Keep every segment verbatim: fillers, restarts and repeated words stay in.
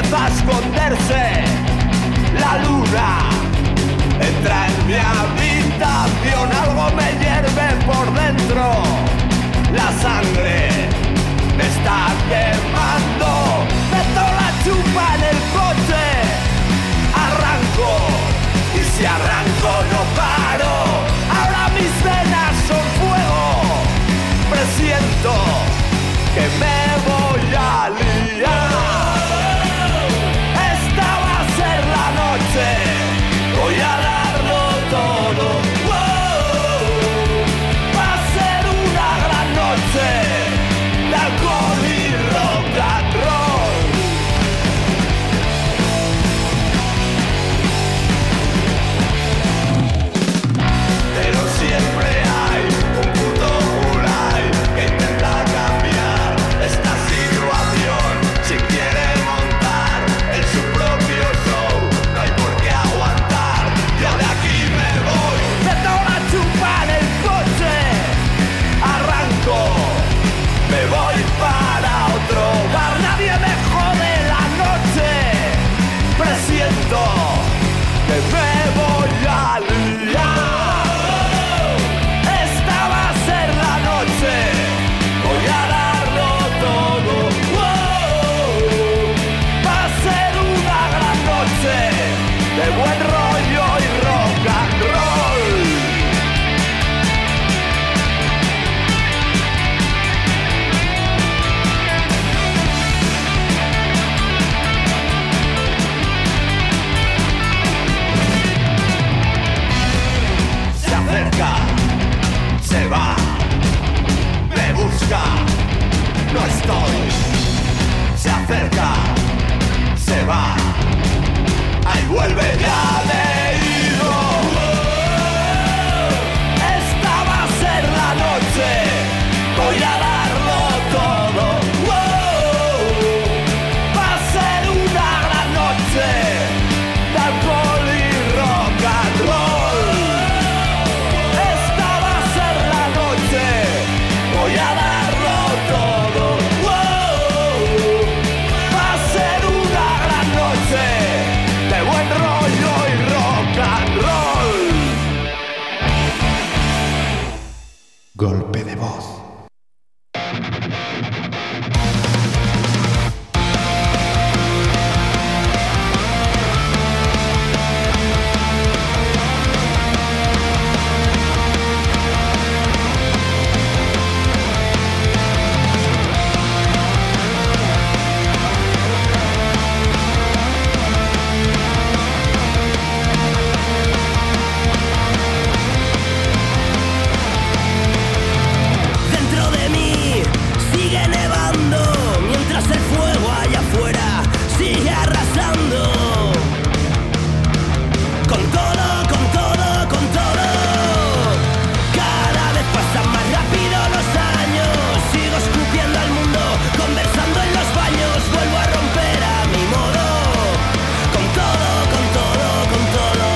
empieza a esconderse la luna. Entra en mi habitación, algo me hierve por dentro. La sangre me está quemando. Meto la chupa en el coche, arranco, y si arranco no paro. Ahora mis venas son fuego, presiento que me voy a liar. Esta va a ser la noche, voy a darlo todo. Wow. Va a ser una gran noche de alcohol y rock and roll. Pero siempre hay un puto Ulay que intenta cambiar esta situación. Si quiere montar en su propio show, no hay por qué aguantar. Yo de aquí me voy. Meto la chupa en el coche, arranco, me voy para otro bar. Nadie me jode la noche, presiento que me voy a liar. Esta va a ser la noche, voy a darlo todo. Wow. Va a ser una gran noche de buen rollo y rock and roll. Se acerca, se va, me busca, no estoy. Se acerca, se va, ahí vuelve ya leído. Esta va a ser la noche, voy a darlo todo. Va a ser una gran noche de alcohol y rock and roll. Esta va a ser la noche, voy a darlo todo. Va a ser una gran noche de buen rollo y rock and roll. Golpe de voz. Dentro de mí sigue nevando, mientras el fuego allá afuera sigue arrasando. Con todo, con todo, con todo. Cada vez pasan más rápido los años. Sigo escupiendo al mundo, conversando en los baños. Vuelvo a romper a mi modo. Con todo, con todo, con todo.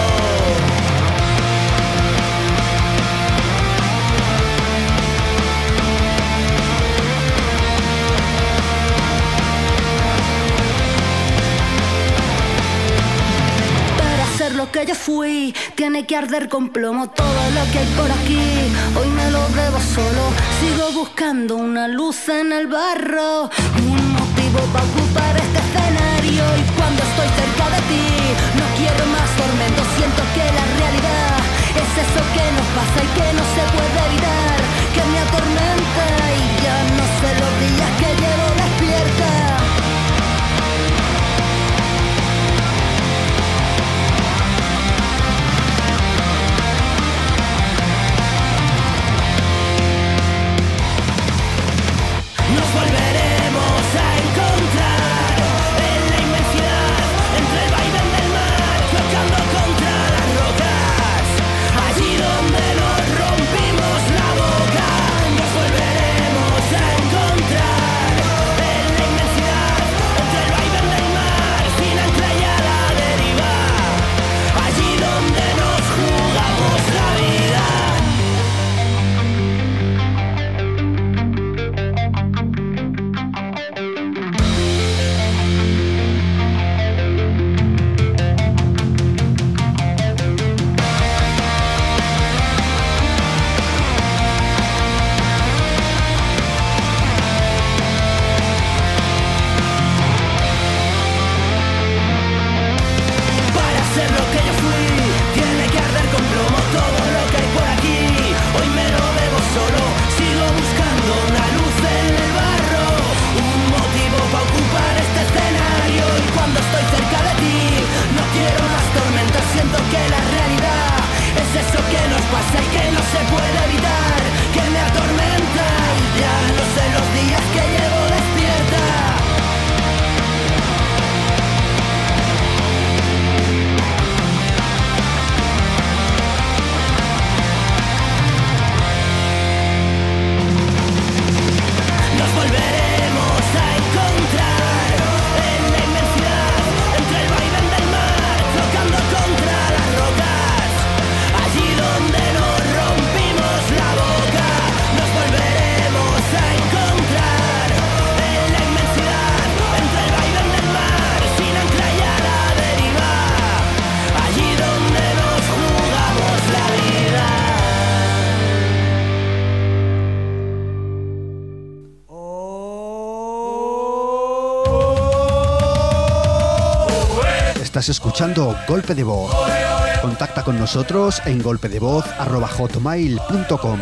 Para ser lo que yo fui, tiene que arder con plomo todo lo que hay por aquí. Hoy me lo debo solo, sigo buscando una luz en el barro, un motivo para ocupar este escenario. Y cuando estoy cerca de ti, no quiero más tormento. Siento que la realidad es eso que nos pasa y que no se puede evitar, que me atormenta y ya no sé los días que llevo despierta. Nos volveremos a encontrar en la inmensidad, entre el vaivén del mar, chocando contra las rocas. Allí donde nos rompimos la Estás escuchando Golpe de Voz. Contacta con nosotros en golpedevoz arroba hotmail punto com.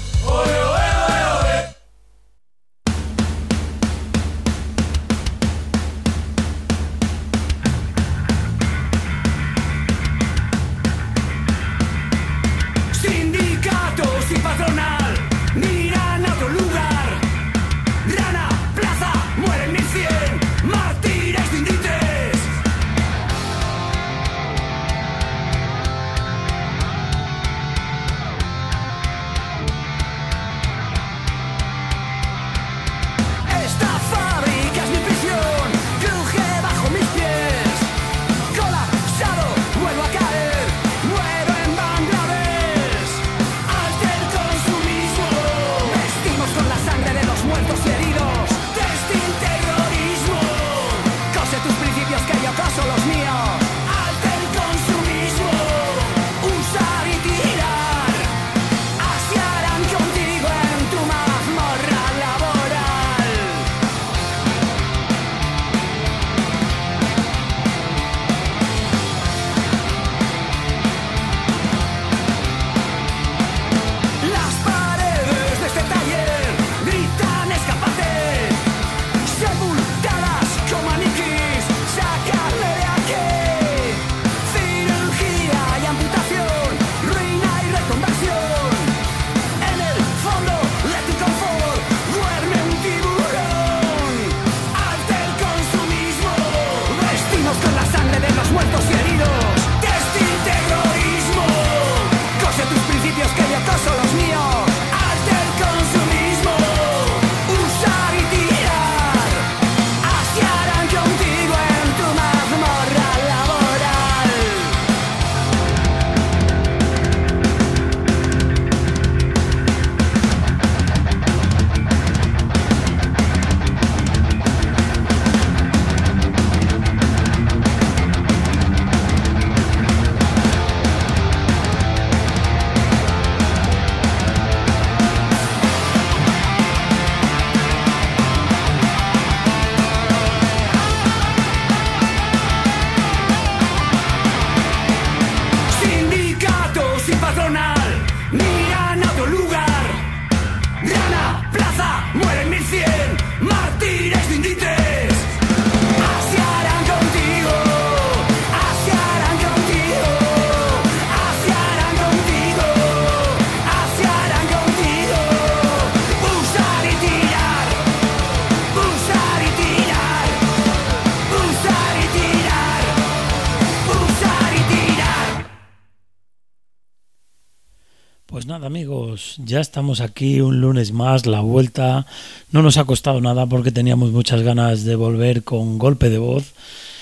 Amigos, ya estamos aquí un lunes más, la vuelta. No nos ha costado nada porque teníamos muchas ganas de volver con Golpe de Voz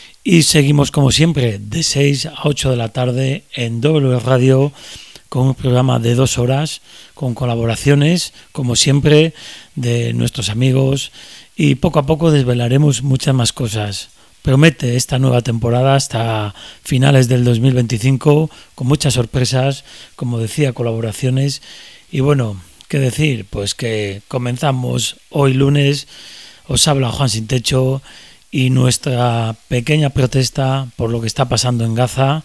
y seguimos como siempre de seis a ocho de la tarde en W Radio con un programa de dos horas con colaboraciones como siempre de nuestros amigos y poco a poco desvelaremos muchas más cosas. Promete esta nueva temporada hasta finales del dos mil veinticinco con muchas sorpresas, como decía, colaboraciones. Y bueno, ¿qué decir? Pues que comenzamos hoy lunes, os habla Juan Sin Techo y nuestra pequeña protesta por lo que está pasando en Gaza,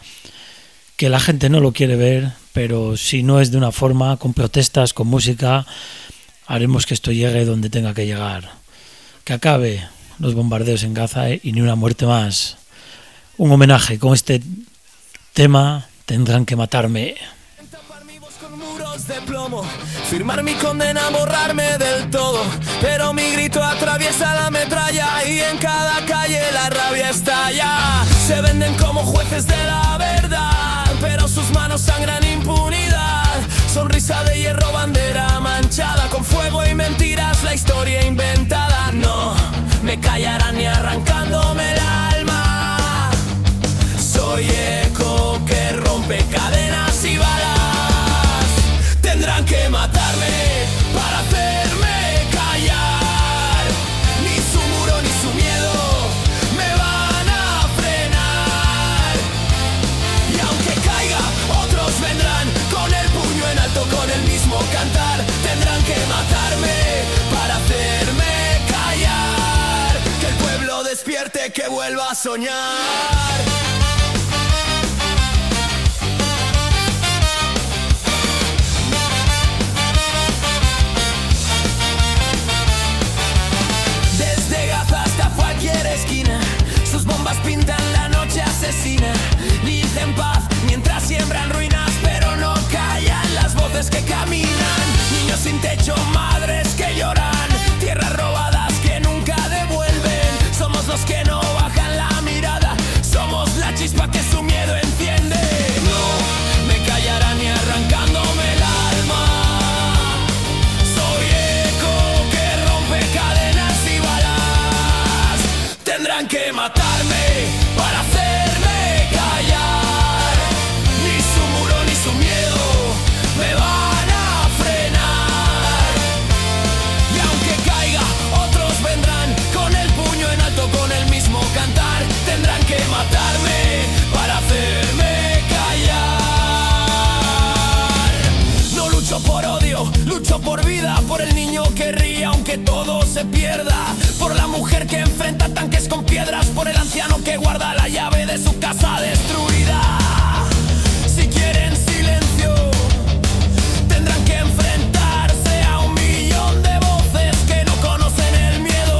que la gente no lo quiere ver, pero si no es de una forma, con protestas, con música, haremos que esto llegue donde tenga que llegar. Que acabe los bombardeos en Gaza y ni una muerte más. Un homenaje con este tema, Tendrán que matarme. Tapar mi voz con muros de plomo, firmar mi condena, borrarme del todo, pero mi grito atraviesa la metralla y en cada calle la rabia estalla. Se venden como jueces de la verdad, pero sus manos sangran impunidad. Sonrisa de hierro, bandera manchada con fuego y mentiras, la historia inventada. No me callarán ni arrancándome el alma. Soy eco que rompe cadenas y balas. Tendrán que matarme para hacerme callar. Ni su muro ni su miedo me van a frenar. Y aunque caiga, otros vendrán con el puño en alto, con el mismo cantar. Tendrán que matarme para hacerme callar. Que el pueblo despierte, que vuelva a soñar. Tendrán que matarme para hacerme callar. Ni su muro ni su miedo me van a frenar. Y aunque caiga, otros vendrán con el puño en alto, con el mismo cantar. Tendrán que matarme para hacerme callar. No lucho por odio, lucho por vida, por el niño que ríe aunque todo se pierda, por la mujer que enfrenta tanques con piedras, por el anciano que guarda la llave de su casa destruida. Si quieren silencio, tendrán que enfrentarse a un millón de voces que no conocen el miedo.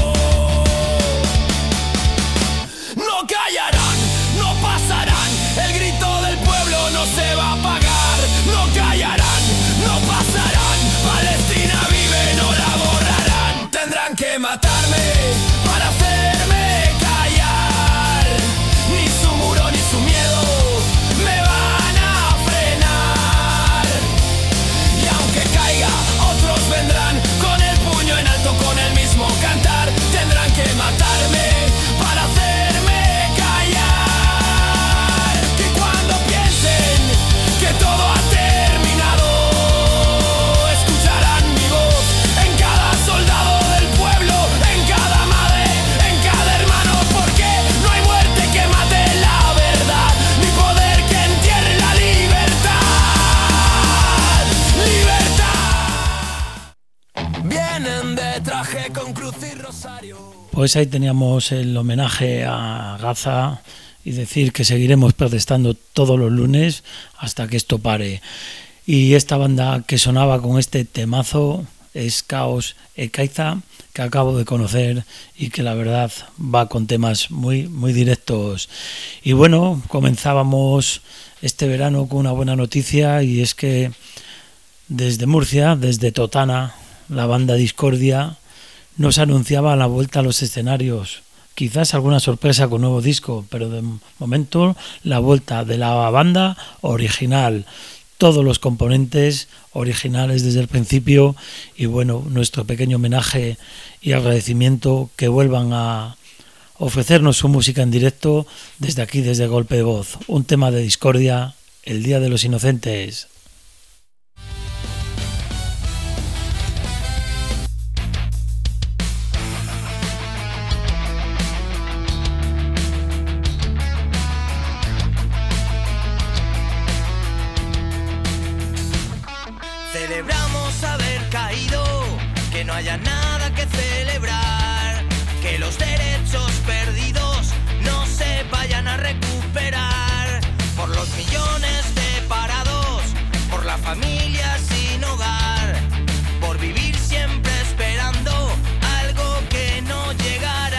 No callarán, no pasarán, el grito del pueblo no se va a apagar. No callarán, no pasarán, Palestina vive, no la borrarán. Tendrán que matarme para hacerme callar. Ni su muro ni su miedo me van a frenar. Y aunque caiga, otros vendrán con el puño en alto, con el mismo cantar. Tendrán que matarme para hacerme callar. Que cuando piensen que todo ha terminado, escucharán mi voz en cada soldado del pueblo, en cada madre, en cada hermano, porque no hay muerte que mate la verdad, ni poder que entierre la libertad. Libertad. Vienen de traje con cruz y rosario. Pues ahí teníamos el homenaje a Gaza y decir que seguiremos protestando todos los lunes hasta que esto pare. Y esta banda que sonaba con este temazo es Caos Ekaiza, que acabo de conocer y que la verdad va con temas muy, muy directos. Y bueno, comenzábamos este verano con una buena noticia, y es que desde Murcia, desde Totana, la banda Discordia nos anunciaba la vuelta a los escenarios. Quizás alguna sorpresa con nuevo disco, pero de momento la vuelta de la banda original. Todos los componentes originales desde el principio, y bueno, nuestro pequeño homenaje y agradecimiento que vuelvan a ofrecernos su música en directo desde aquí, desde Golpe de Voz. Un tema de Discordia, El Día de los Inocentes. Celebramos haber caído, que no haya nada que celebrar, que los derechos perdidos no se vayan a recuperar, por los millones de parados, por la familia sin hogar, por vivir siempre esperando algo que no llegará.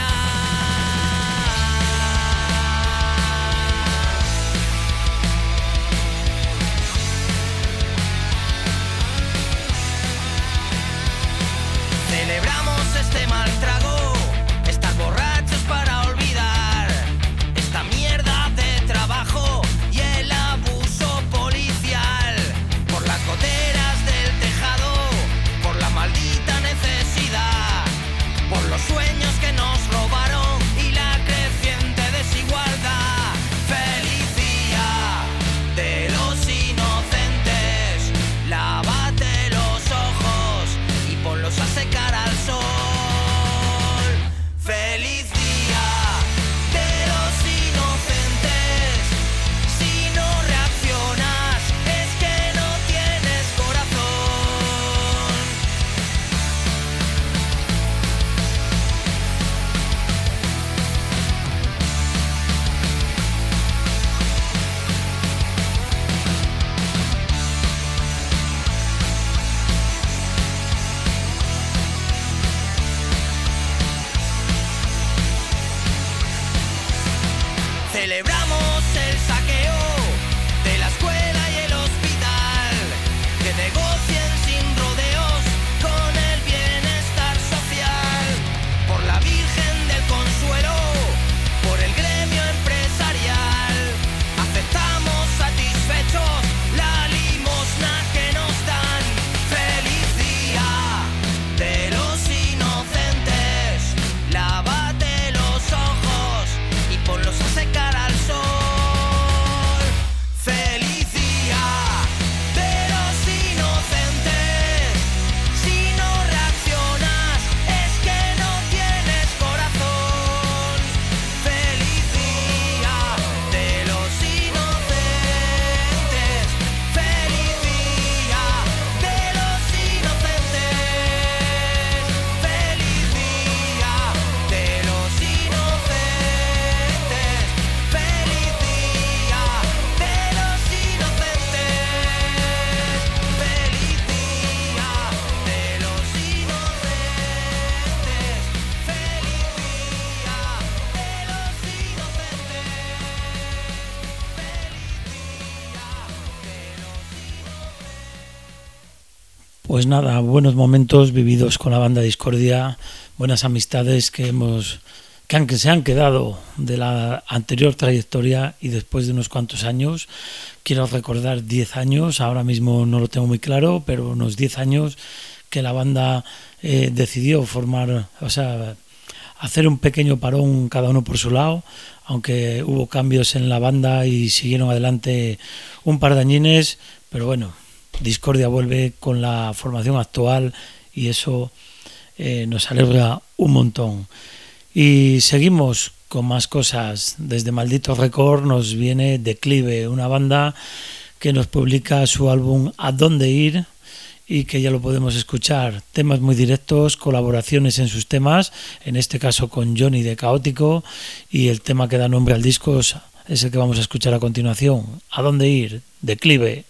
Celebramos este mal trago, estar borrachos para olvidar esta mierda de trabajo y el abuso policial, por las goteras del tejado, por la maldita necesidad, por los sueños que nos robaron y la creciente desigualdad. Feliz día de los inocentes, lávate los ojos y ponlos a secar al sol. Feliz día de los inocentes, si no reaccionas es que no tienes corazón. Celebramos el saqueo de la escuela y el hospital, que negocien sin rodeos con el bienestar social, por la Virgen del Consuelo, por el gremio empresarial. Aceptamos satisfechos la limosna que nos dan. Feliz día de los inocentes, lávate los ojos Pues nada, buenos momentos vividos con la banda Discordia, buenas amistades que hemos que, han, que se han quedado de la anterior trayectoria y después de unos cuantos años. Quiero recordar diez años, ahora mismo no lo tengo muy claro, pero unos diez años que la banda eh, decidió formar, o sea, hacer un pequeño parón cada uno por su lado, aunque hubo cambios en la banda y siguieron adelante un par de añines, pero bueno, Discordia vuelve con la formación actual y eso eh, nos alegra un montón. Y seguimos con más cosas. Desde Maldito Record nos viene Declive, una banda que nos publica su álbum A Dónde Ir y que ya lo podemos escuchar. Temas muy directos, colaboraciones en sus temas, en este caso con Johnny de Caótico, y el tema que da nombre al disco es el que vamos a escuchar a continuación. A Dónde Ir, Declive.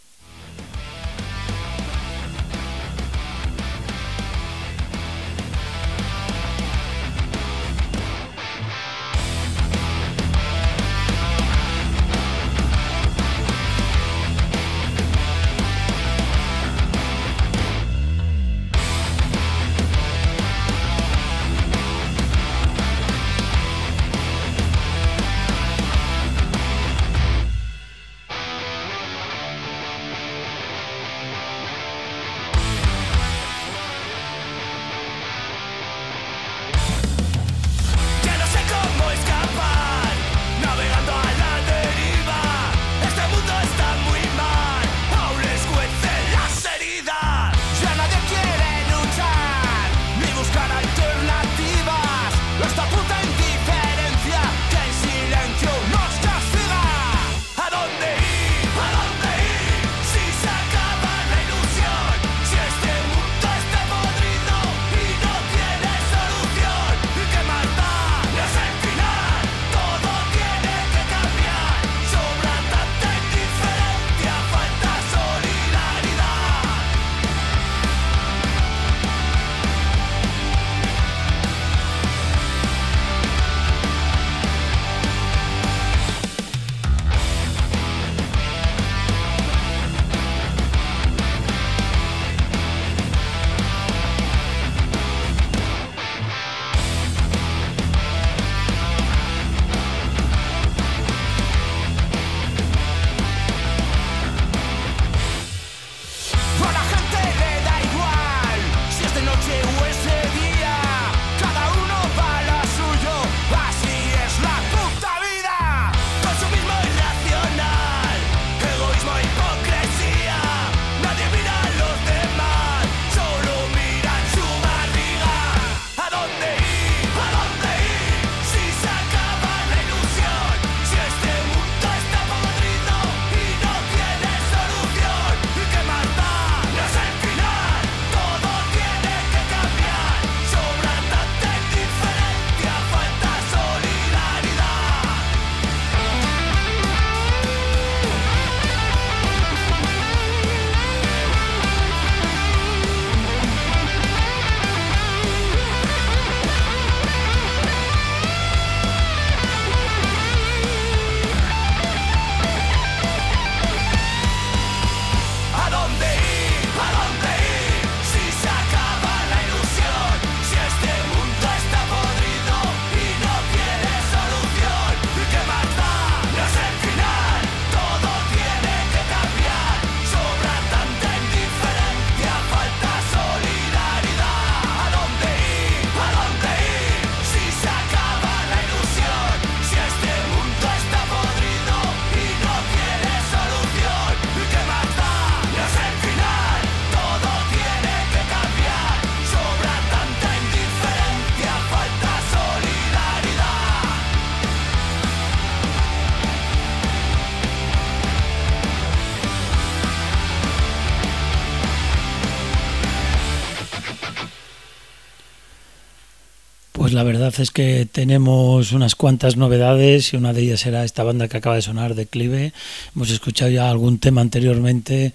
Pues la verdad es que tenemos unas cuantas novedades y una de ellas era esta banda que acaba de sonar, Declive. Hemos escuchado ya algún tema anteriormente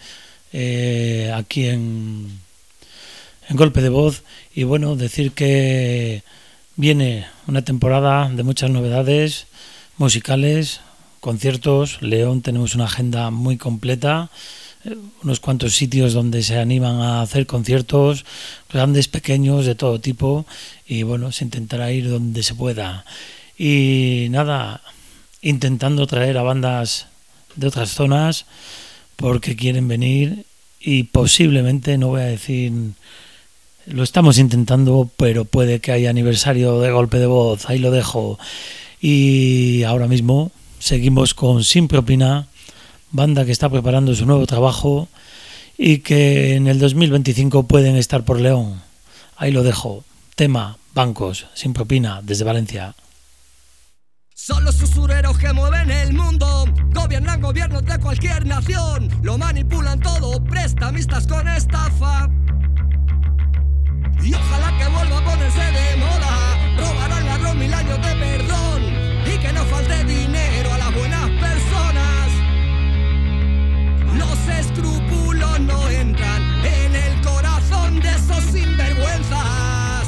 eh, aquí en, en Golpe de Voz y bueno, decir que viene una temporada de muchas novedades musicales, conciertos. León tenemos una agenda muy completa. unos cuantos sitios donde se animan a hacer conciertos, grandes, pequeños, de todo tipo, y bueno, se intentará ir donde se pueda. Y nada, intentando traer a bandas de otras zonas porque quieren venir y posiblemente, no voy a decir, lo estamos intentando, pero puede que haya aniversario de Golpe de Voz, ahí lo dejo. Y ahora mismo seguimos con Sin Propina, banda que está preparando su nuevo trabajo y que en el dos mil veinticinco pueden estar por León. Ahí lo dejo. Tema, Bancos, Sin Propina, desde Valencia. Son los usureros que mueven el mundo, gobiernan gobiernos de cualquier nación, lo manipulan todo, prestamistas con estafa. Y ojalá que vuelva a ponerse de moda, robarán ladrón mil años de perdón y que no falte dinero a las buenas personas. Los escrúpulos no entran en el corazón de esos sinvergüenzas.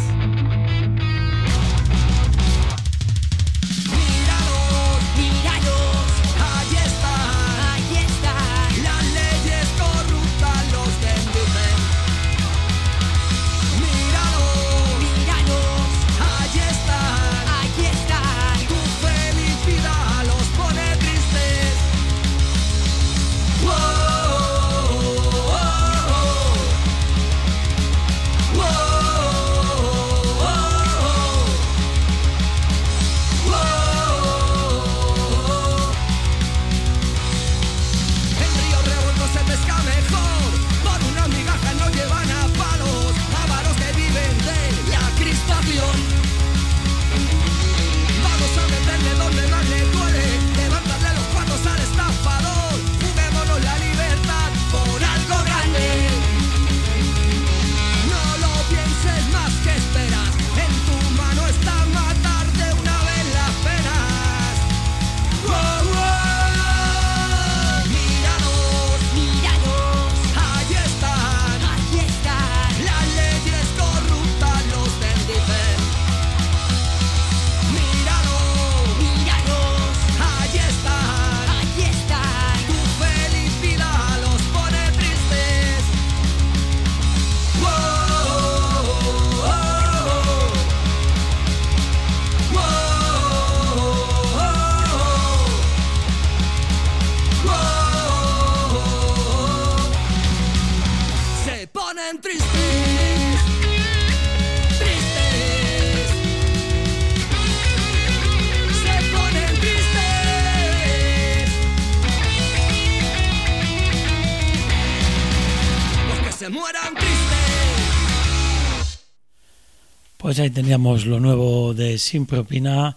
Pues ahí teníamos lo nuevo de Sin Propina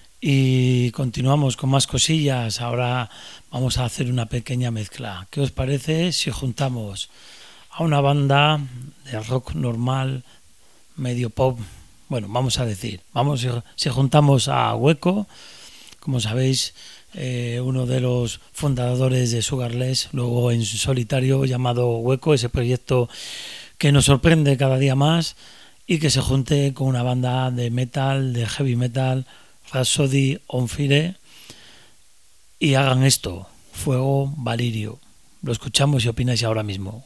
y continuamos con más cosillas. Ahora vamos a hacer una pequeña mezcla. ¿Qué os parece si juntamos a una banda de rock normal, medio pop? Bueno, vamos a decir, vamos si juntamos a Hueco, como sabéis, eh, uno de los fundadores de Sugarless, luego en solitario llamado Hueco, ese proyecto que nos sorprende cada día más, y que se junte con una banda de metal, de heavy metal, Rhapsody on Fire, y hagan esto, Fuego Valirio. Lo escuchamos y opináis ahora mismo.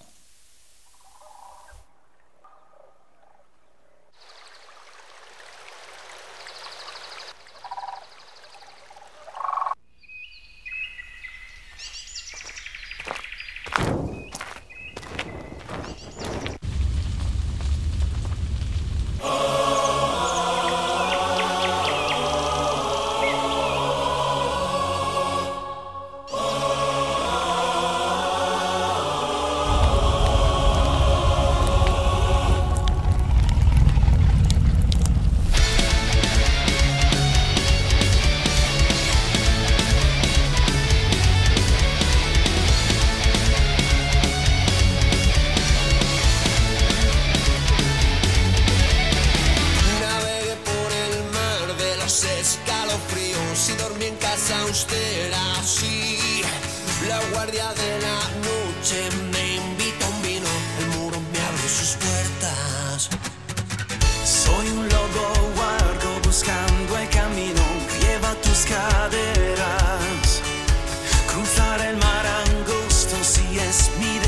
Cruzar el mar angosto si es mi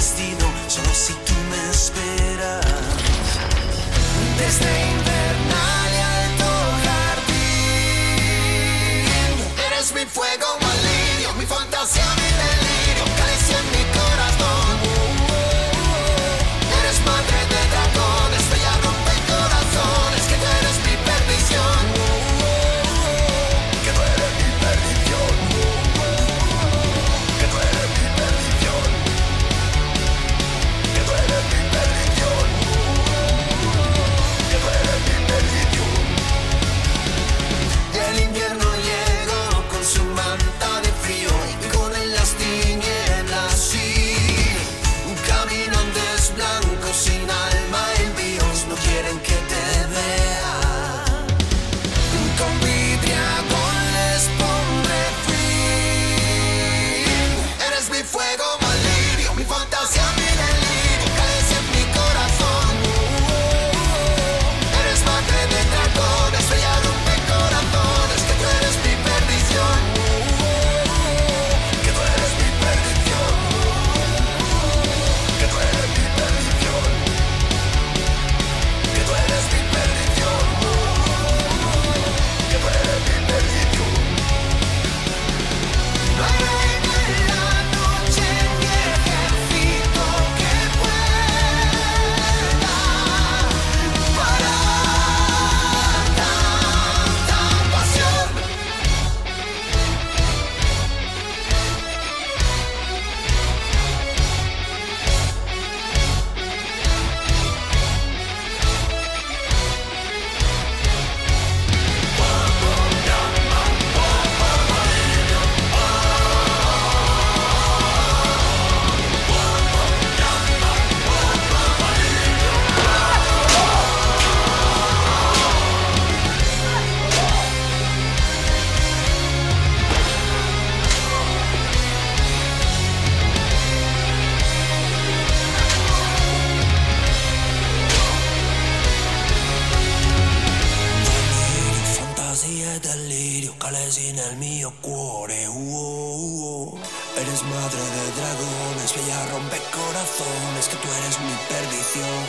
calesi nel mio cuore. Uh, uh, eres madre de dragones, bella rompe corazones, que tú eres mi perdición.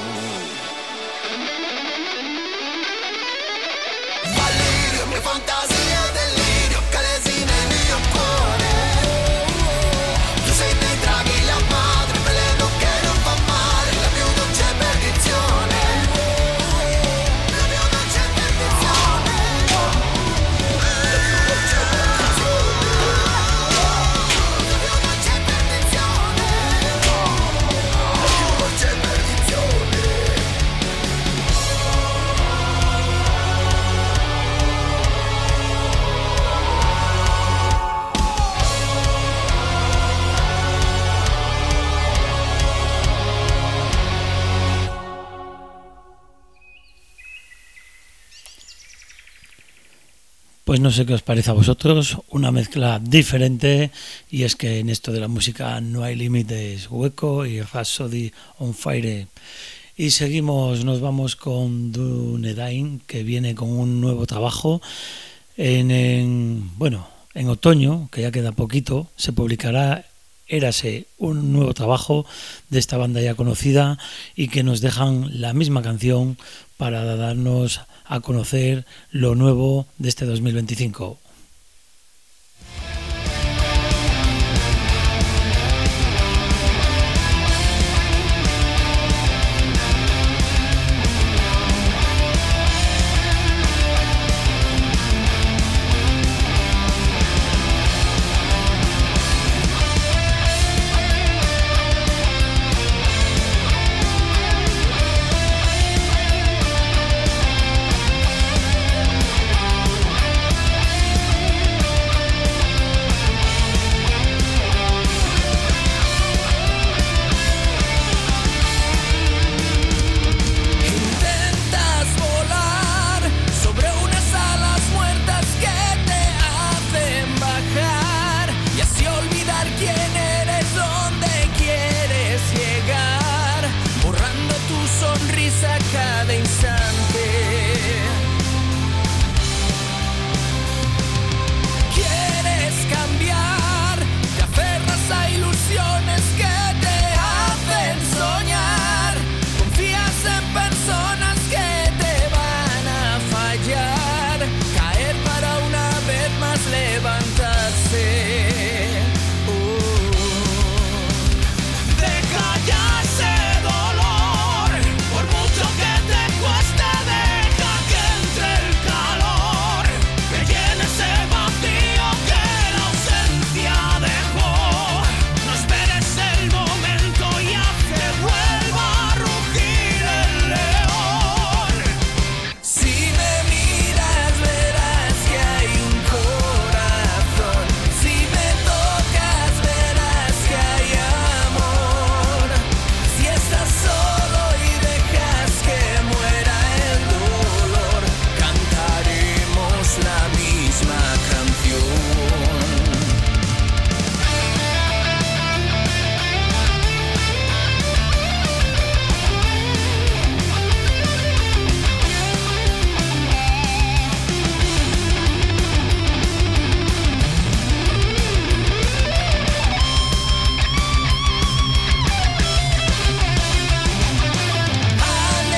Valirio, mi fantasia, delirio, calesi nel mio cuore. Tu sei dei draghi, la madre, veleno che non fa male, la più dolce perdizione. Pues no sé qué os parece a vosotros, una mezcla diferente, y es que en esto de la música no hay límites. Hueco y Rhapsody on Fire. Y seguimos, nos vamos con Dunedain, que viene con un nuevo trabajo. En, en, bueno, en otoño, que ya queda poquito, se publicará Érase, un nuevo trabajo de esta banda ya conocida, y que nos dejan la misma canción para darnos a conocer lo nuevo de este dos mil veinticinco.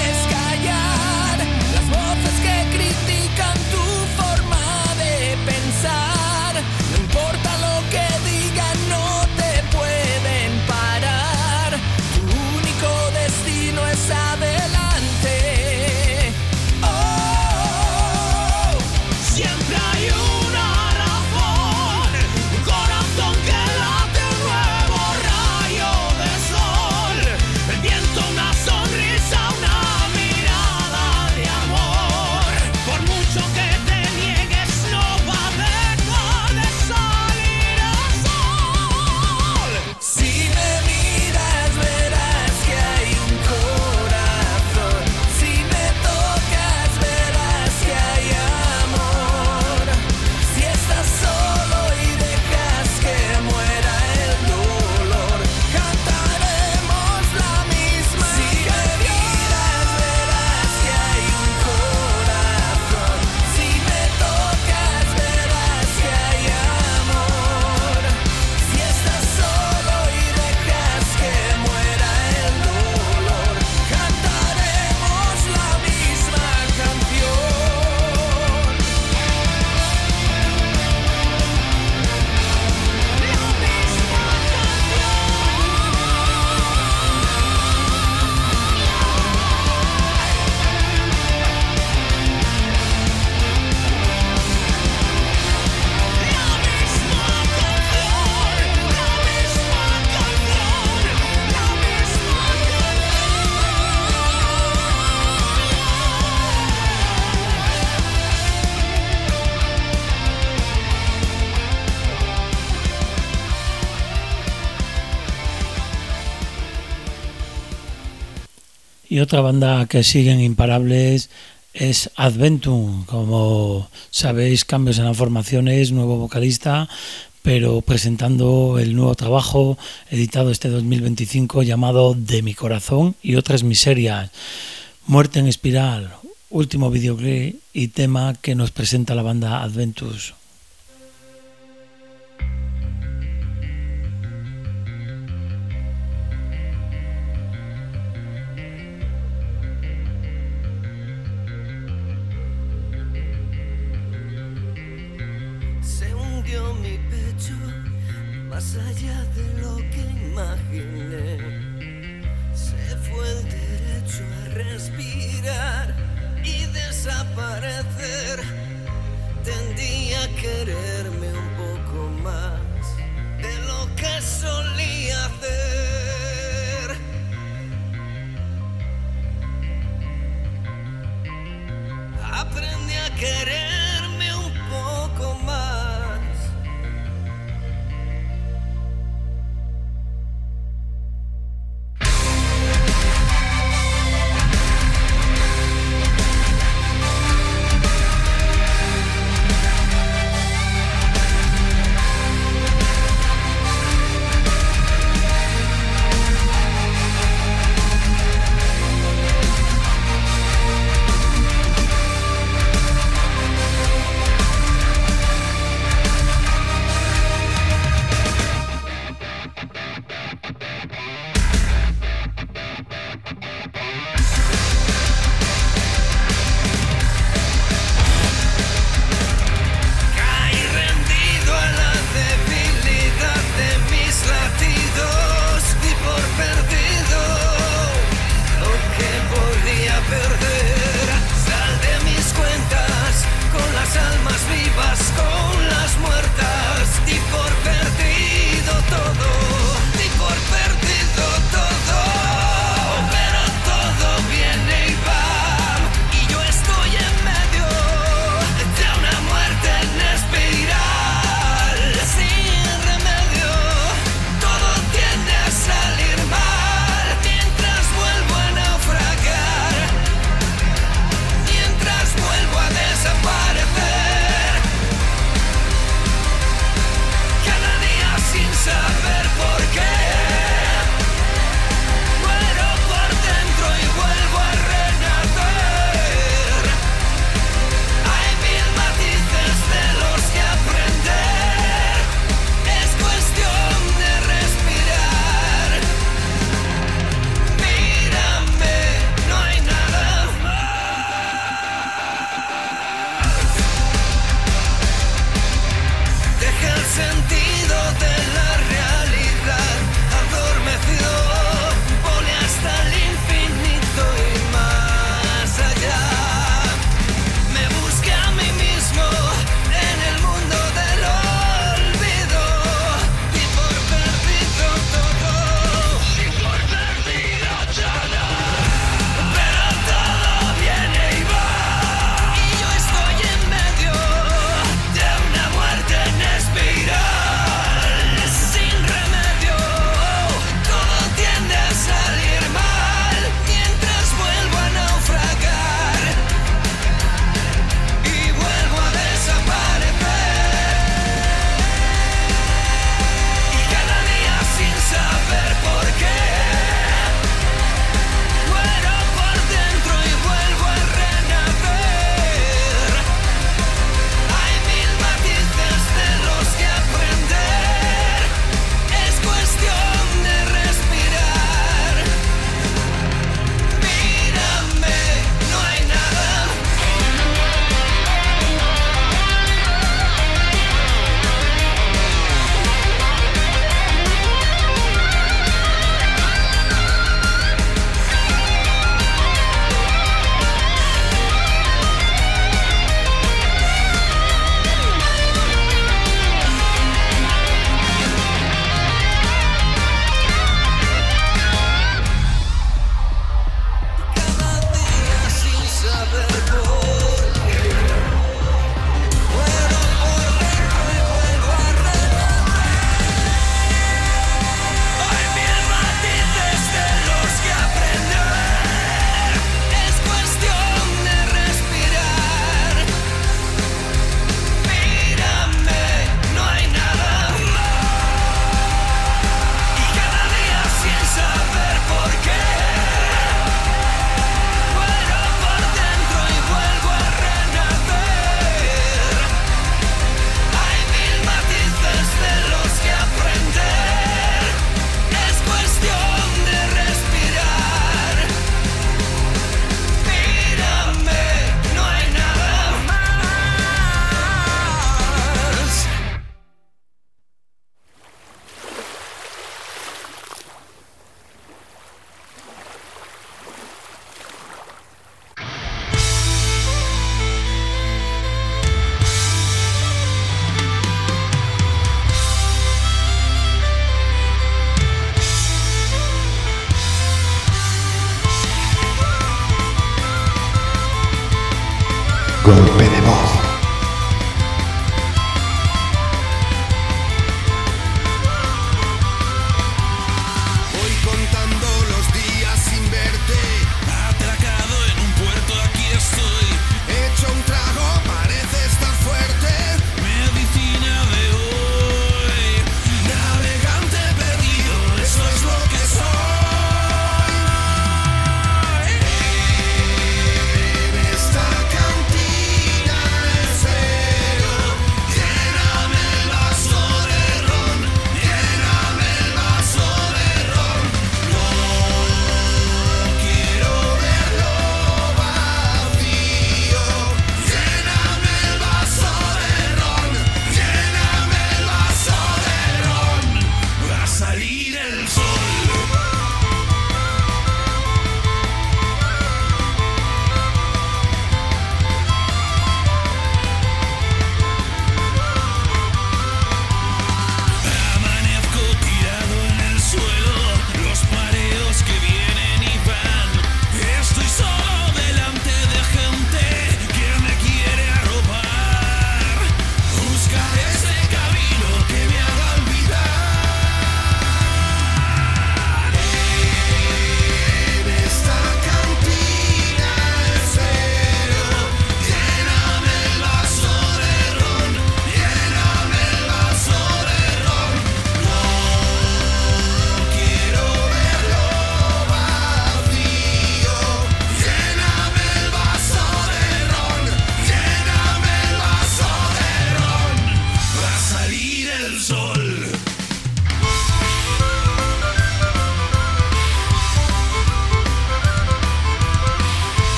Pensar Y otra banda que siguen imparables es Adventum. Como sabéis, cambios en las formaciones, nuevo vocalista, pero presentando el nuevo trabajo editado este dos mil veinticinco llamado De mi corazón y otras miserias. Muerte en espiral, último videoclip y tema que nos presenta la banda Adventus. Se hundió mi pecho más allá de lo que imaginé. Se fue el derecho a respirar y desaparecer. Tendí a quererme un poco más de lo que solía hacer. Aprendí a quererme un poco más.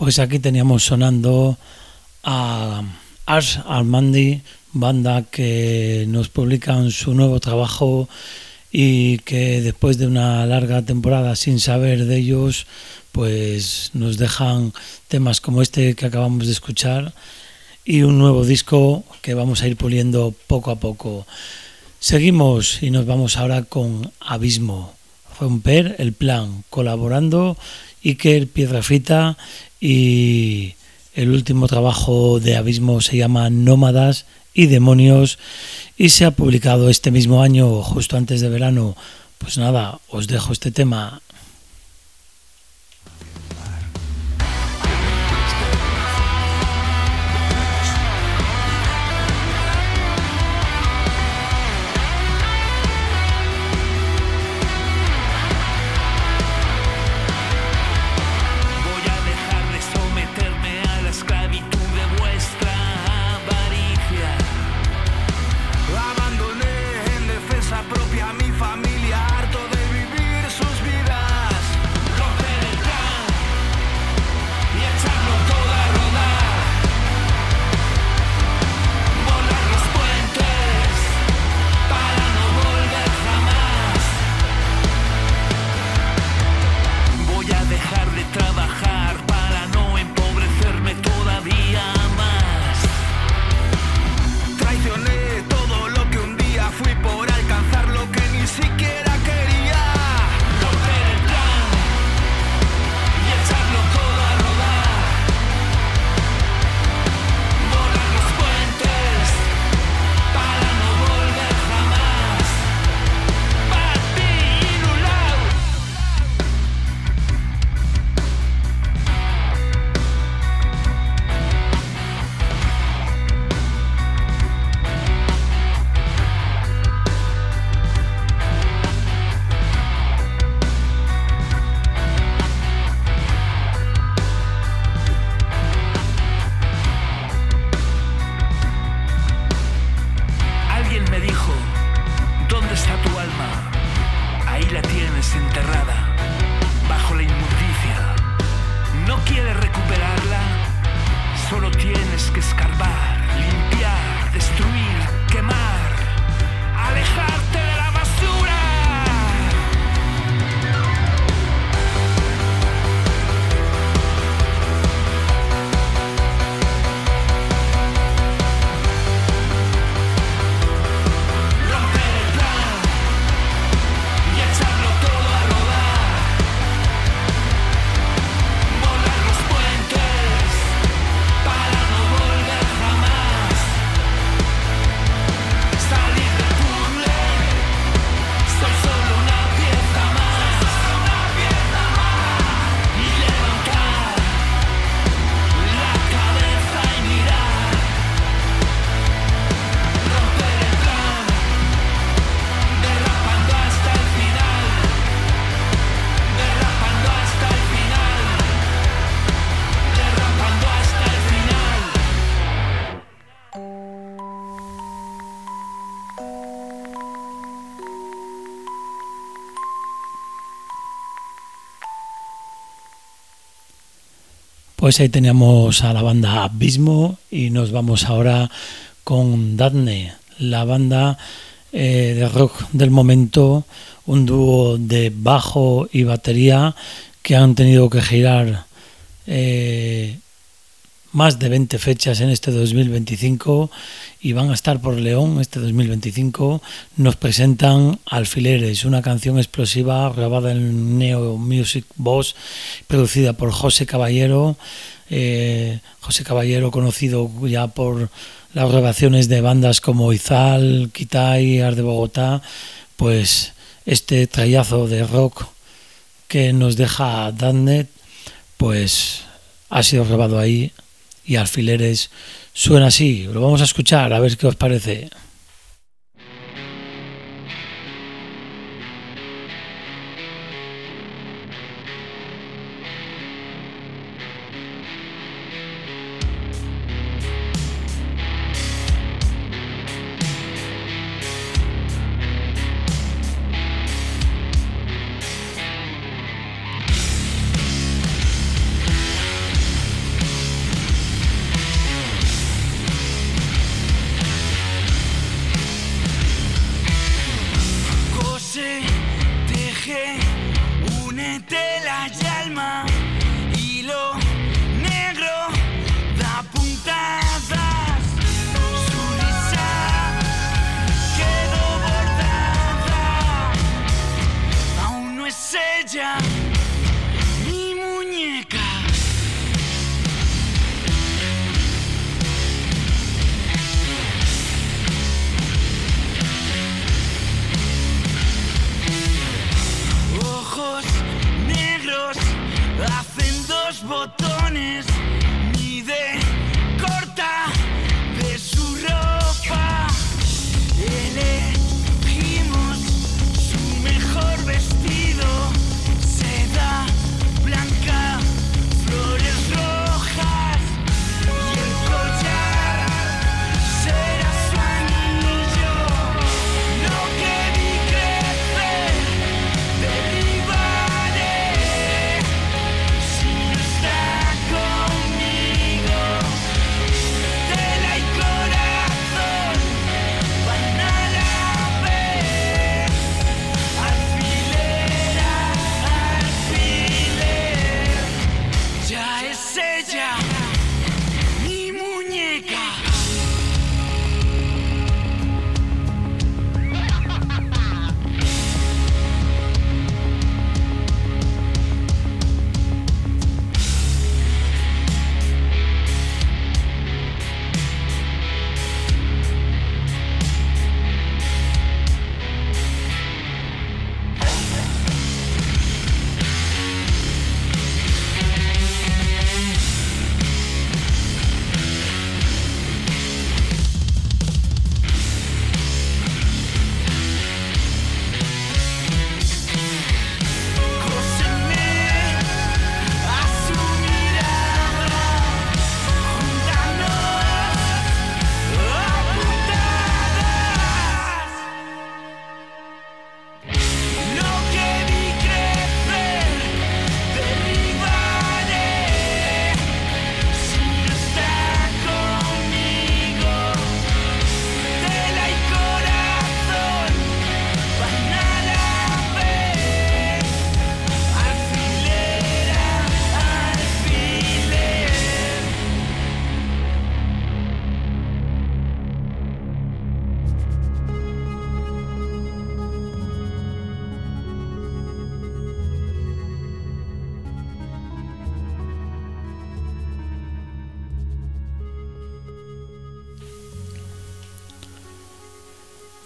Pues aquí teníamos sonando a Ars Almandi, banda que nos publican su nuevo trabajo y que después de una larga temporada sin saber de ellos, pues nos dejan temas como este que acabamos de escuchar y un nuevo disco que vamos a ir puliendo poco a poco. Seguimos y nos vamos ahora con Abismo. Romper el plan, colaborando Iker Piedrafita, y el último trabajo de Abismo se llama Nómadas y Demonios y se ha publicado este mismo año, justo antes de verano. Pues nada, os dejo este tema. Pues ahí teníamos a la banda Abismo y nos vamos ahora con Daphne, la banda eh, de rock del momento, un dúo de bajo y batería que han tenido que girar eh, más de veinte fechas en este dos mil veinticinco y van a estar por León este dos mil veinticinco. Nos presentan Alfileres, una canción explosiva grabada en Neo Music Box, producida por José Caballero. Eh, José Caballero, conocido ya por las grabaciones de bandas como Izal, Kitai, Ars de Bogotá. Pues este trayazo de rock que nos deja Daphne, pues ha sido grabado ahí. Y Alfileres suena así, lo vamos a escuchar a ver qué os parece.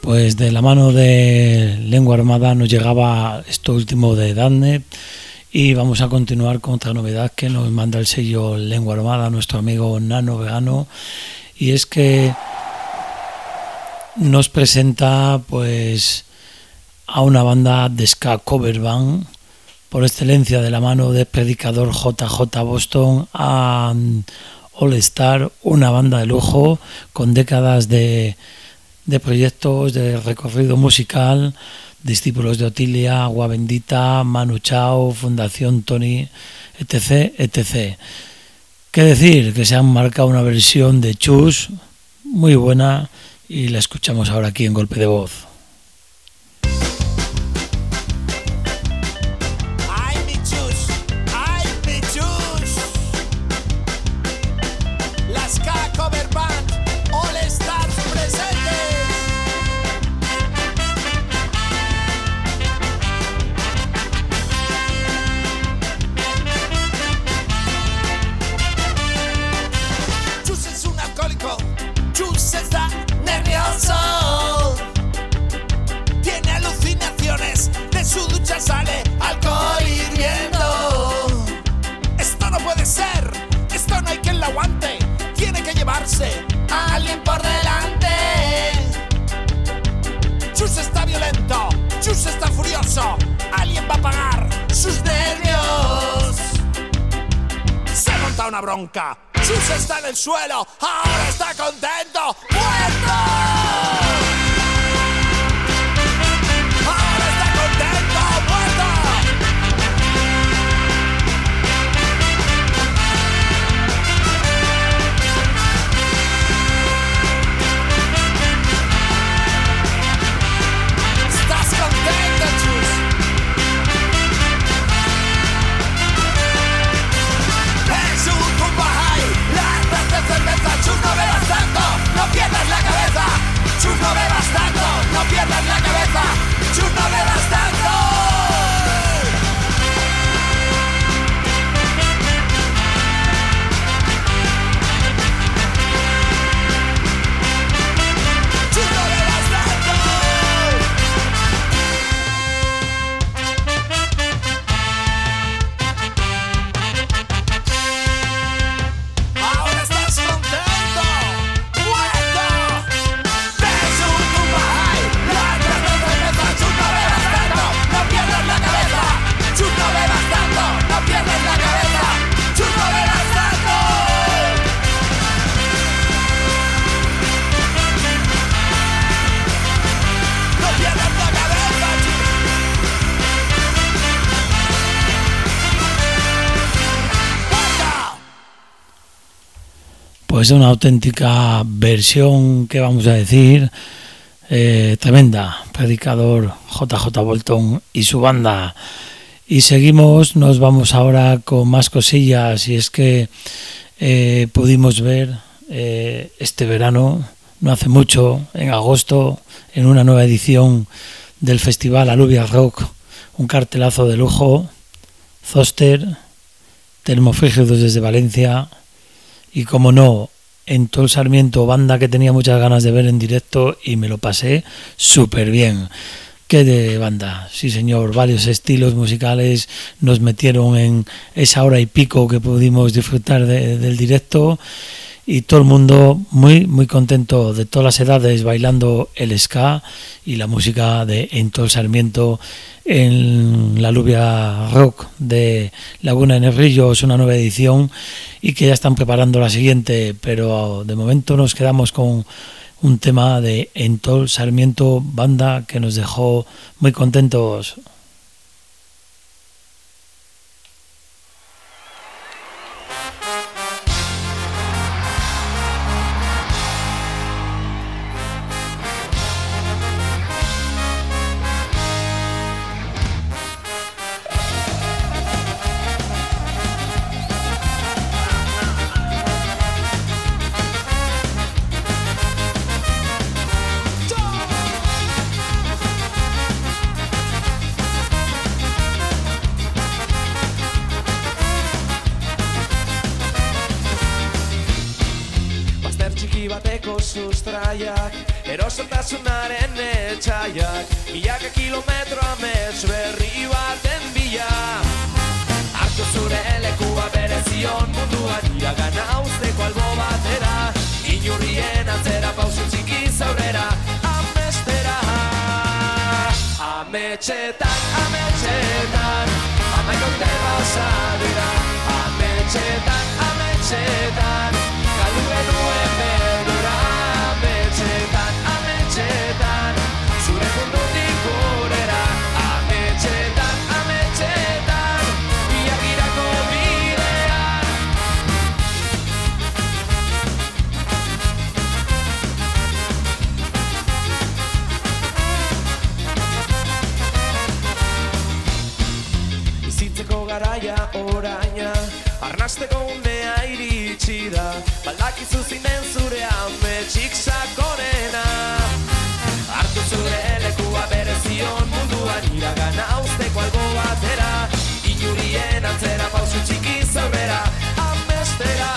Pues de la mano de Lengua Armada nos llegaba esto último de Daphne y vamos a continuar con otra novedad que nos manda el sello Lengua Armada, nuestro amigo Nano Vegano, y es que nos presenta pues a una banda de ska cover band por excelencia de la mano de Predicador J J Boston a All Star, una banda de lujo con décadas de de proyectos de recorrido musical, Discípulos de Otilia, Agua Bendita, Manu Chao, Fundación Tony, etc, etcétera. Qué decir, que se han marcado una versión de Chus muy buena y la escuchamos ahora aquí en Golpe de Voz. Sale alcohol hirviendo. Esto no puede ser, esto no hay quien lo aguante. Tiene que llevarse a alguien por delante. Chus está violento, Chus está furioso. Alguien va a pagar sus nervios. Se monta una bronca, Chus está en el suelo. Ahora está contento. ¡Muerto! Chus, no bebas tanto, no pierdas la cabeza. Chus, no bebas tanto, no pierdas la cabeza. Chus, no bebas tanto. Chus, no bebas tanto. Ahora estás contento. Pues una auténtica versión, que vamos a decir, eh, tremenda, Predicador J J Bolton y su banda. Y seguimos, nos vamos ahora con más cosillas, y es que eh, pudimos ver eh, este verano, no hace mucho, en agosto, en una nueva edición del festival Alubia Rock, un cartelazo de lujo, Zoster, Termofrígidos desde Valencia, y como no, Entol Sarmiento, banda que tenía muchas ganas de ver en directo y me lo pasé súper bien. Qué de banda, sí señor, varios estilos musicales nos metieron en esa hora y pico que pudimos disfrutar de, del directo, y todo el mundo muy muy contento, de todas las edades, bailando el ska y la música de Entol Sarmiento en la Alubia Rock de Laguna de Nerrillos, una nueva edición, y que ya están preparando la siguiente, pero de momento nos quedamos con un tema de Entol Sarmiento, banda que nos dejó muy contentos. Chus, lasaiak, erosotasunaren etxaiak, milaka kilometro amets berri baten bila. Hartu zure lekua berezion munduan, iragana uzteko albo batera, inurrien atzera pausu txikiz aurrera, amestera. Ametxetan, ametxetan, amaika urte pasa dira. Ametxetan, ametxetan, galdu genuen beldurra. Ametxetan, ametxetan, zure mundutik gurera. Ametxetan, ametxetan, biagirako bidean. Bizitzeko garaia oraina, arnasteko unea iritsi da, baldakizu zinen zure ametxik sakonena. Hartu zure lekua berezion munduan, iragana uzteko albo batera, inurien atzera pausu txikiz aurrera, amestera.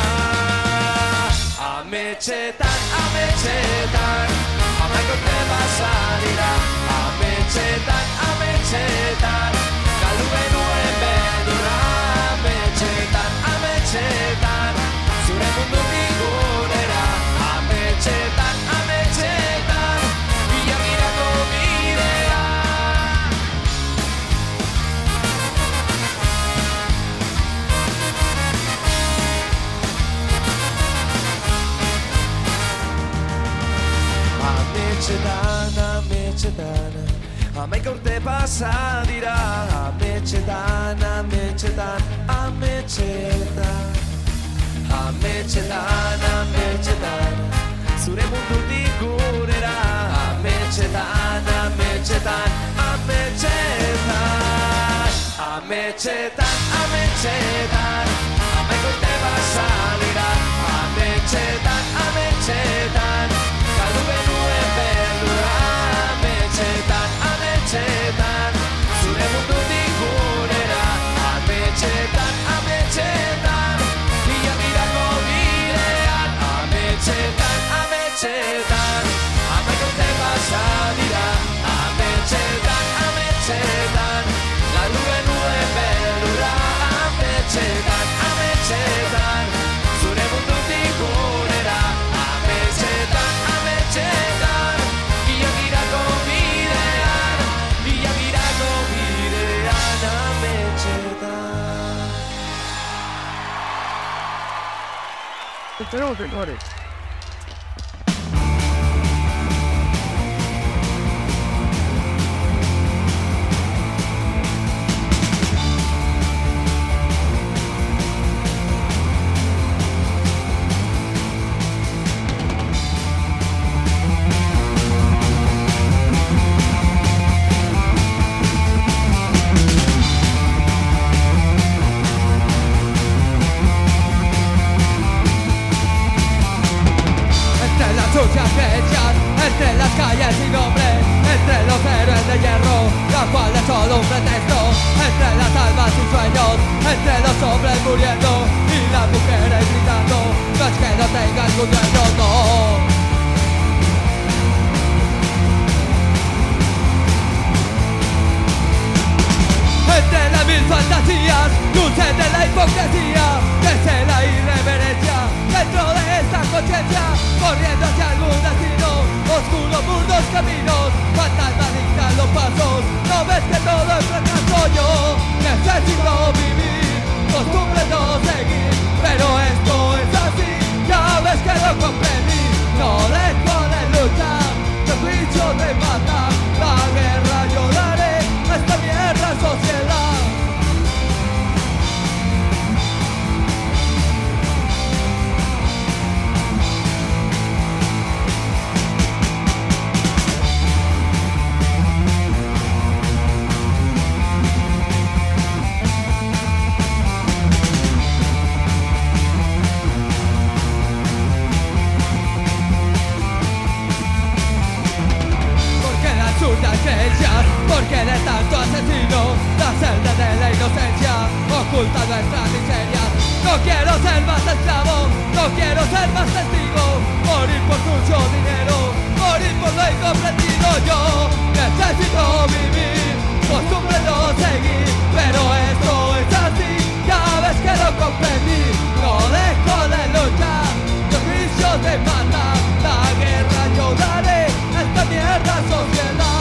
Ametxetan, ametxetan, amaika urte pasa dira. Ametxetan, ametxetan, galdu genuen beldurra. Ametxetan, ametxetan, zure mundutik gurera. Ametxetan, ametxetan, bilagirako bidea. Ametxetan, ametxetan, amaika urte pasa dira. Ametxetan, ametxetan, ametxetan. Ametxetan, ametxetan, zure mundutik gurera. Ametxetan, ametxetan, ametxetan. Ametxetan, ametxetan, amaika urte pasa dira. Ametxetan, ametxetan, galdu genuen beldurra. Ametxetan, ametxetan, zure mundutik gurera. Ametxetan, ametxetan, bilagirako bidean. Ametxetan, ametxetan, amaika urte pasa dira. Ametxetan, ametxetan, galdu genuen beldurra. Ametxetan, ametxetan, zure mundutik gurera. Ametxetan, ametxetan, bilagirako bidean. Bilagirako bidean, ametxetan. Tenemos recorded. Sucias fechas, entre las calles sin nombre, entre los héroes de hierro, la cual es solo un pretexto, entre las almas sin sueños, entre los hombres muriendo y las mujeres gritando, no es que no tengan su dueño, no. Entre las mil fantasías, luces de la hipocresía, desde la irreverencia, dentro de esta conciencia, corriendo hacia algún destino, oscuros mundos caminos, fantasmas dictan los pasos, no ves que todo es fracaso. Yo necesito vivir, costumbre no seguir, pero esto es así, ya ves que lo comprendí, no dejo de luchar, los bichos me matan, la guerra yo daré a esta mierda sociedad. Creencias, porque de tanto asesino, la celda de la inocencia oculta nuestras miserias. No quiero ser más esclavo, no quiero ser más testigo. Morir por mucho dinero, morir por lo incomprendido. Yo necesito vivir, costumbre no seguir, pero esto es así, ya ves que lo comprendí. No dejo de luchar, los vicios me matan. La guerra yo daré a esta mierda sociedad.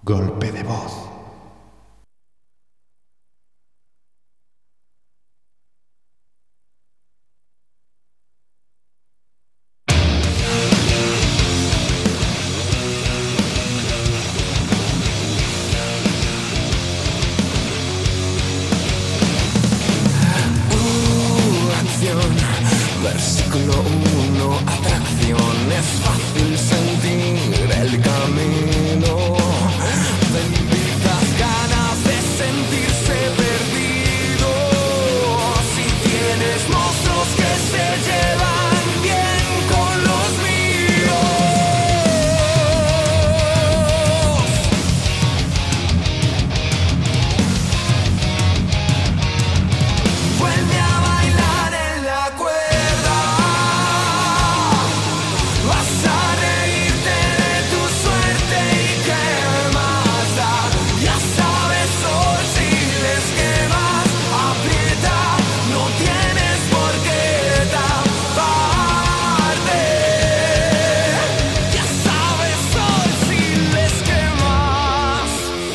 Golpe de voz. Versículo uno, atracción, es fácil sentir el camino. Benditas ganas de sentirse perdido. Si tienes monstruos que se llevan bien con los míos. Vuelve a bailar en la cuerda. Vas a reírte de tu suerte y qué más da. Ya sabes, sol, si les quemas, aprieta. No tienes por qué taparte. Ya sabes, sol, si les quemas.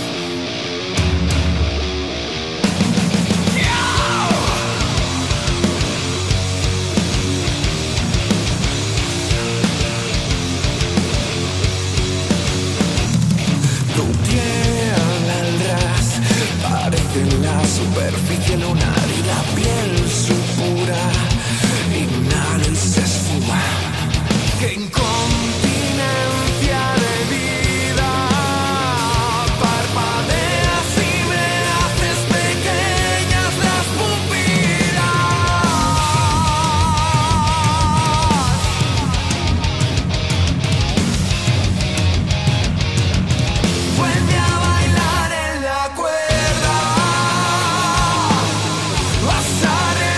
Tu piel al ras parece la superficie lunar y la piel su pura himnal se esfuma. ¡Qué incontinencia de vida! Parpadeas y me haces pequeñas las pupilas. Vuelve a bailar en la cuerda. Vas a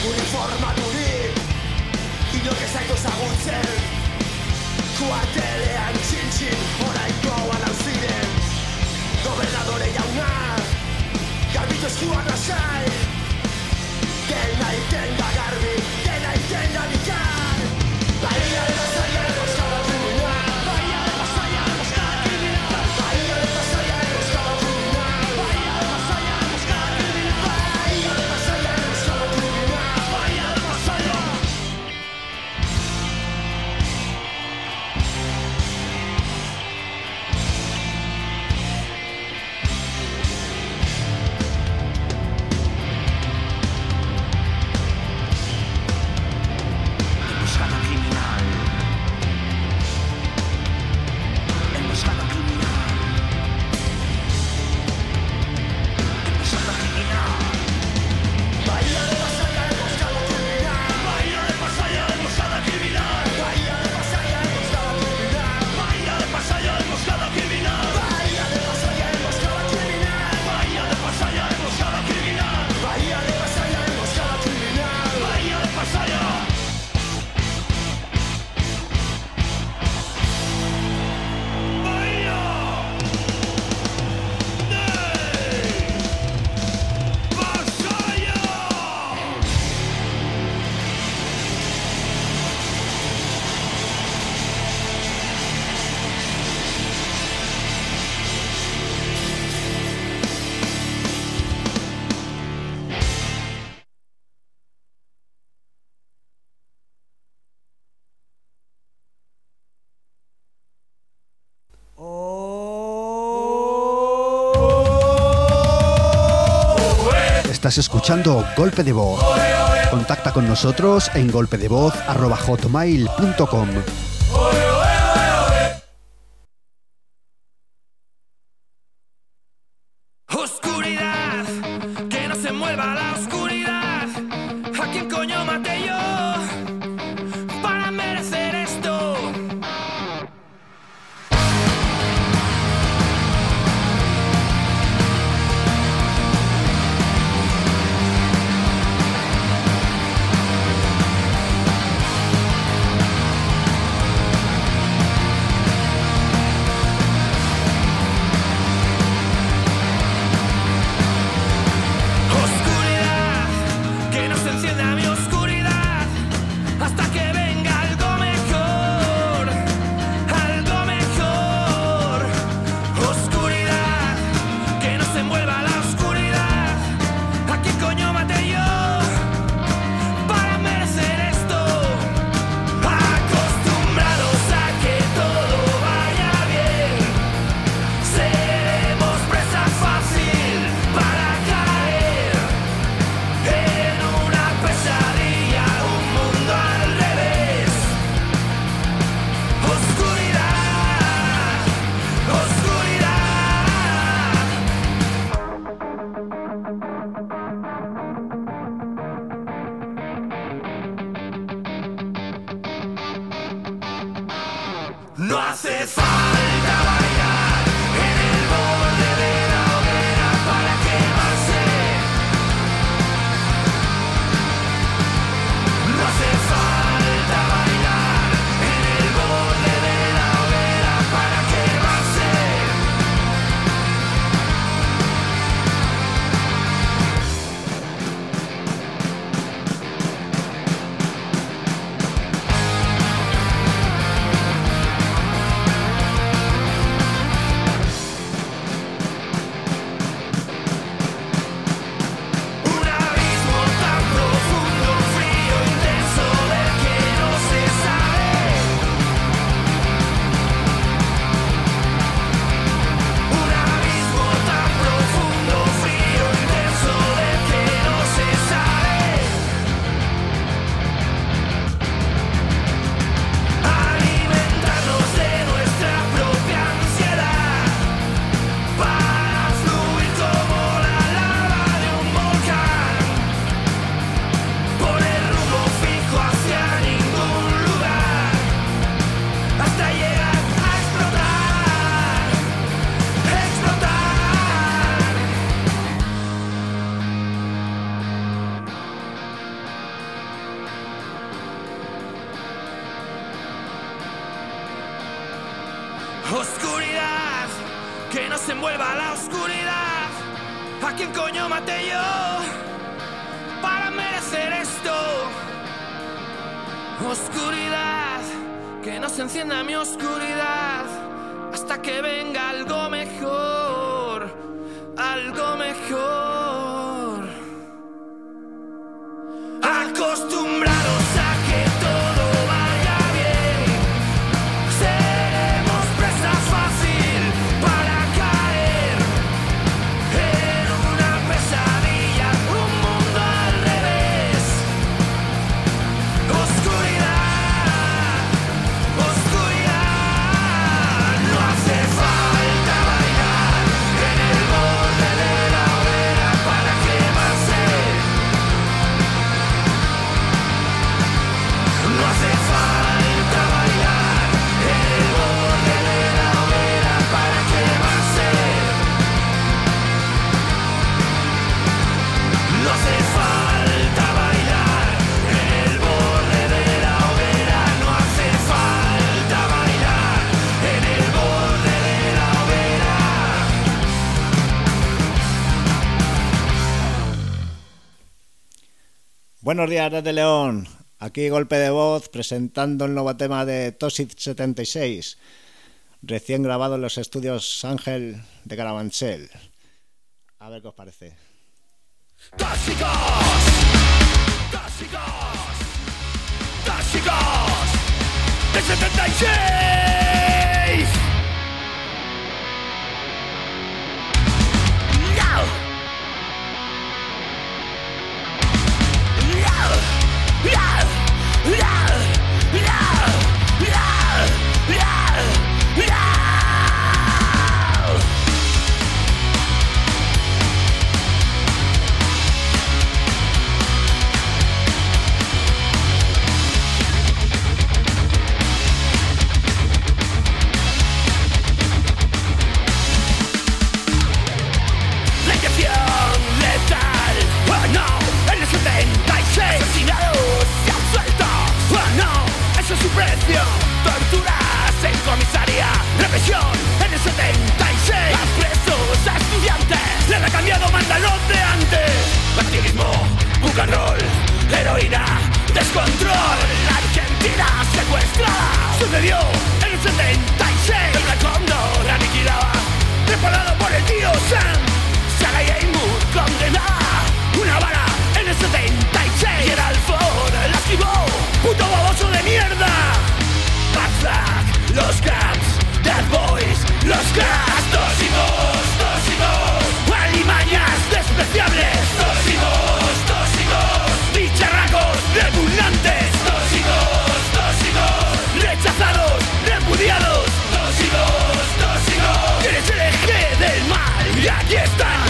uniformaturik inok ez zaitu zagutzen kuartelean txintxin oraingoan hau ziren gobernadore jauna garbitu eskuak lasai dena itenga garbi dena itenga bikar Bahía de Pasaia emboscada criminal Bahía de Pasaia emboscada criminal Bahía de Pasaia emboscada criminal Bahía de Pasaia emboscada criminal Bahía de Pasaia emboscada criminal Bahía de Pasaia Emboscada criminal Emboscada criminal Emboscada criminal Bahía de Pasaia emboscada criminal Bahía de Pasaia emboscada criminal Bahía de Pasaia emboscada criminal Bahía de Pasaia emboscada criminal Bahía de Pasaia emboscada criminal Bahía de Pasaia emboscada criminal Bahía de Pasaia emboscada criminal Bahía de Pasaia Estás escuchando Golpe de Voz. Contacta con nosotros en golpedevoz arroba hotmail punto com. Oscuridad, que no se mueva la oscuridad. ¿A quién coño maté yo para merecer esto? No hace falta bailar en el borde de la hoguera para quemarse. No hace falta bailar en el borde de la hoguera para quemarse. Oscuridad, que nos envuelva la oscuridad. ¿A quién coño maté yo para merecer esto? Oscuridad, que nos encienda mi oscuridad hasta que venga algo mejor, algo mejor. Acostumbrados a que todo vaya bien, seremos presa fácil para caer en una pesadilla, un mundo al revés. Oscuridad, oscuridad, no hace falta bailar en el borde de la hoguera para quemarse. No hace falta bailar en el borde de la hoguera para quemarse. No hace falta bailar en el borde de la hoguera. No hace falta bailar en el borde de la hoguera. Buenos días desde León, aquí Golpe de Voz presentando el nuevo tema de Toxic setenta y seis, recién grabado en los estudios Ángel de Carabanchel. A ver qué os parece. Tóxicos, tóxicos, tóxicos del setenta y seis. No. La inyección letal, oh no, en el setenta y seis. Asesinados y absueltos, oh no, eso es su precio. Torturas en comisaría, represión en el setenta y seis. A presos, a estudiantes, le han cambiado, manda los de antes. Activismo, book and roll, heroína, descontrol. La Argentina secuestrada, sucedió en el setenta y seis. El Black Condor aniquilaba, preparado por el tío Sam. Saga Yainwood condenada, una bala en el setenta y seis. Y era el Ford, la esquivó, puto baboso de mierda. Black Flag, los Camps, Dead Boys, los Crash. Tóxicos, tóxicos, alimañas despreciables. Tóxicos, tóxicos, bicharracos repugnantes. Tóxicos, tóxicos, rechazados, repudiados. Tóxicos, tóxicos, eres el eje del mal y aquí están.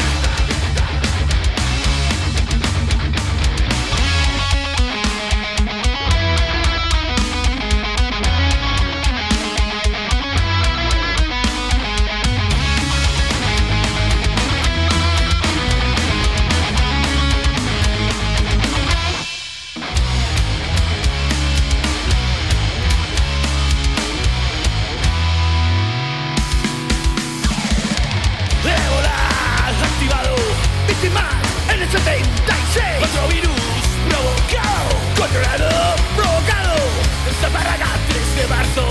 Ébola activado, víctimas en el setenta y seis. Otro virus provocado, controlado, provocado. Zaparraga tres de marzo.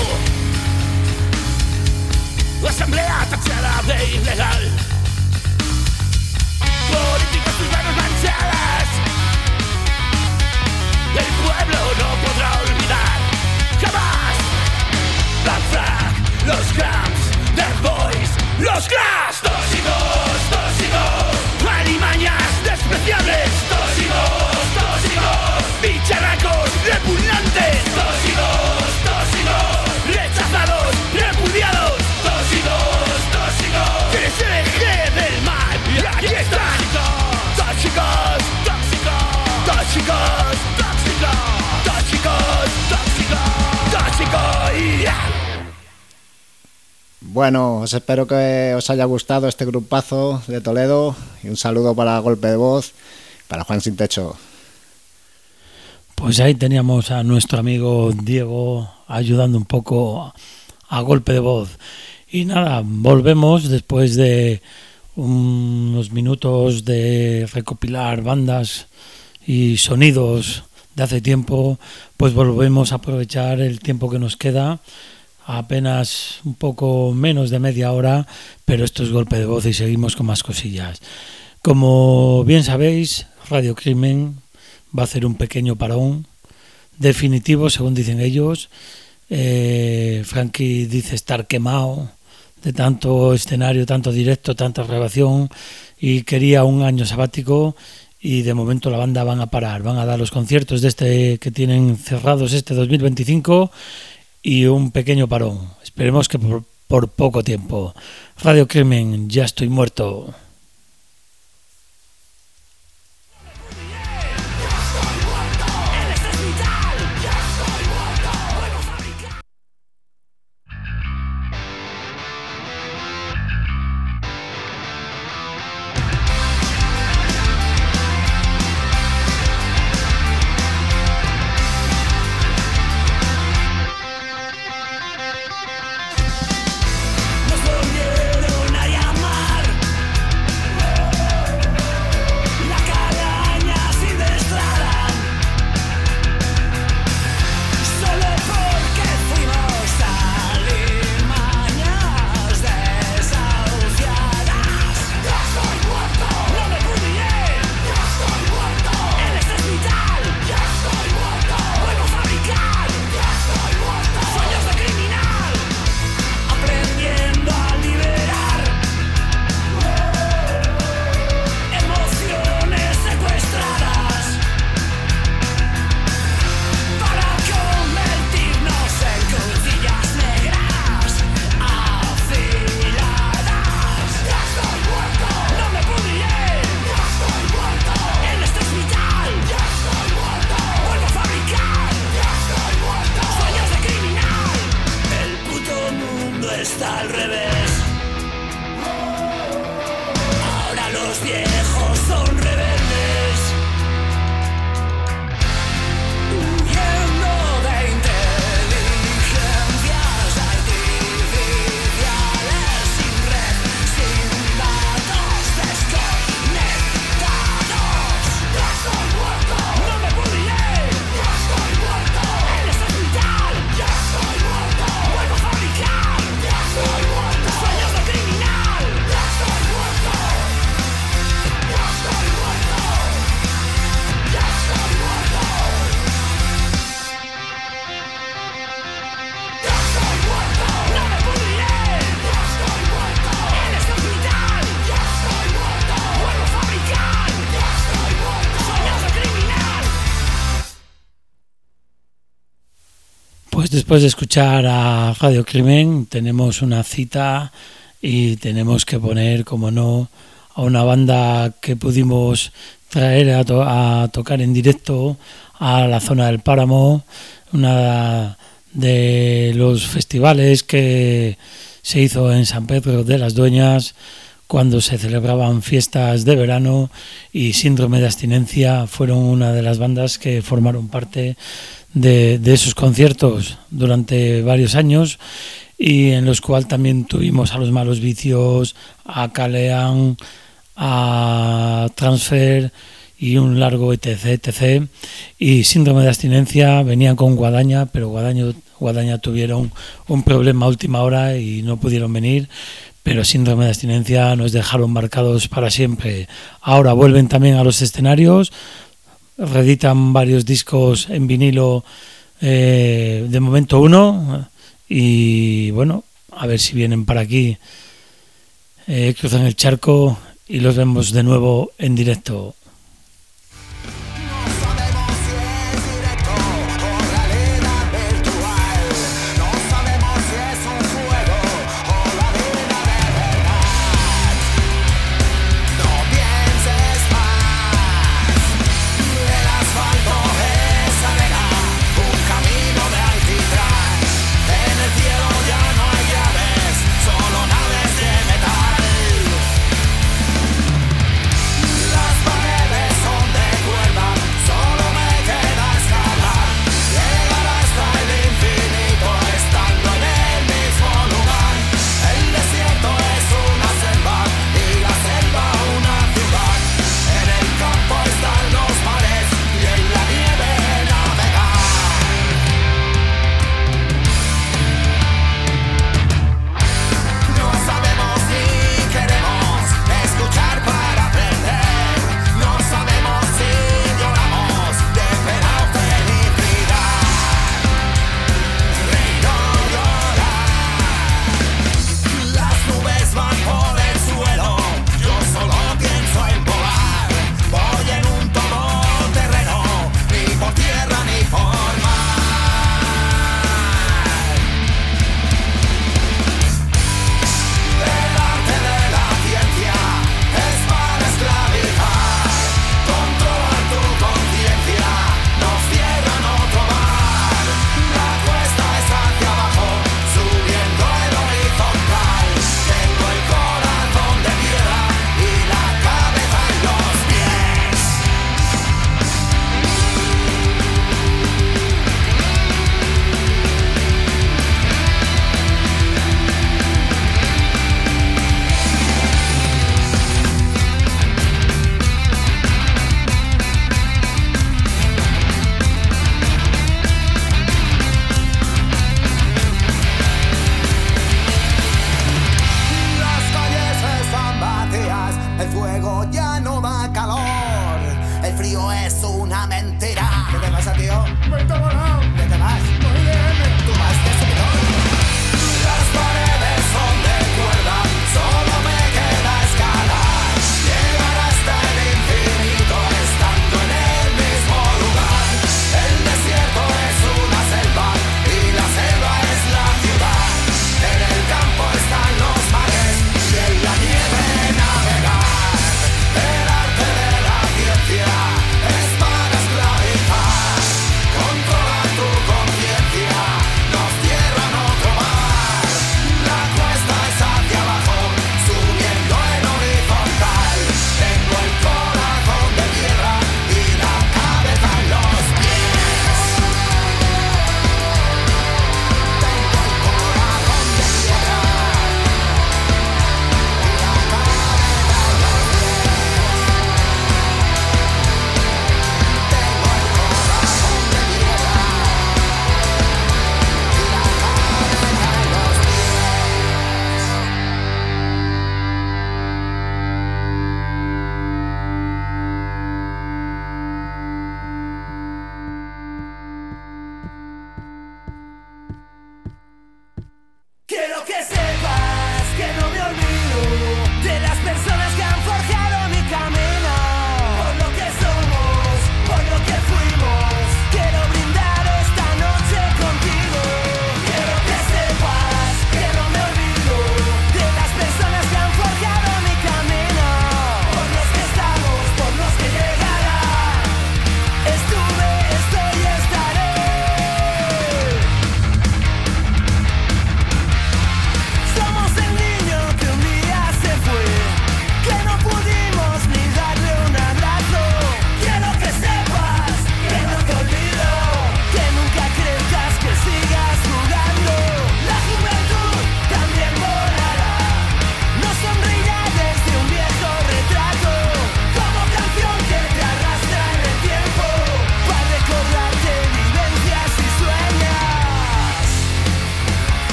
Asamblea taxada de ilegal. Políticas sus manos manchadas. El pueblo no podrá olvidar jamás. Black Flag, los Camps, Dead Boys, los Crash. Tóxicos, tóxicos, alimañas despreciables. Tóxicos, tóxicos, bicharracos repugnantes. Tóxicos, tóxicos, rechazados, repudiados. Tóxicos, tóxicos, eres el eje del mal y aquí están. Tóxicos, tóxicos, tóxicos, tóxicos, tóxicos, tóxicos, tóxicos y ya. Bueno, os espero que os haya gustado este grupazo de Toledo y un saludo para Golpe de Voz, para Juan Sin Techo. Pues ahí teníamos a nuestro amigo Diego ayudando un poco a Golpe de Voz. Y nada, volvemos después de unos minutos de recopilar bandas y sonidos de hace tiempo, pues volvemos a aprovechar el tiempo que nos queda, apenas un poco menos de media hora, pero esto es Golpe de Voz y seguimos con más cosillas. Como bien sabéis, Radio Crimen va a hacer un pequeño parón definitivo, según dicen ellos. eh, Frankie dice estar quemado de tanto escenario, tanto directo, tanta grabación, y quería un año sabático, y de momento la banda van a parar, van a dar los conciertos de este que tienen cerrados este dos mil veinticinco y un pequeño parón. Esperemos que por, por poco tiempo. Radio Crimen, ya estoy muerto. Después de escuchar a Radio Crimen, tenemos una cita y tenemos que poner, como no, a una banda que pudimos traer a, to- a tocar en directo a la zona del Páramo, una de los festivales que se hizo en San Pedro de las Dueñas cuando se celebraban fiestas de verano, y Síndrome de Abstinencia fueron una de las bandas que formaron parte de, de esos conciertos durante varios años, y en los cuales también tuvimos a Los Malos Vicios, a Calean, a Transfer y un largo etc, etc. Y Síndrome de Abstinencia venían con Guadaña, pero Guadaña, Guadaña tuvieron un problema a última hora y no pudieron venir, pero Síndrome de Abstinencia nos dejaron marcados para siempre. Ahora vuelven también a los escenarios, reeditan varios discos en vinilo, eh, de momento uno, y bueno, a ver si vienen para aquí, eh, cruzan el charco y los vemos de nuevo en directo. Las paredes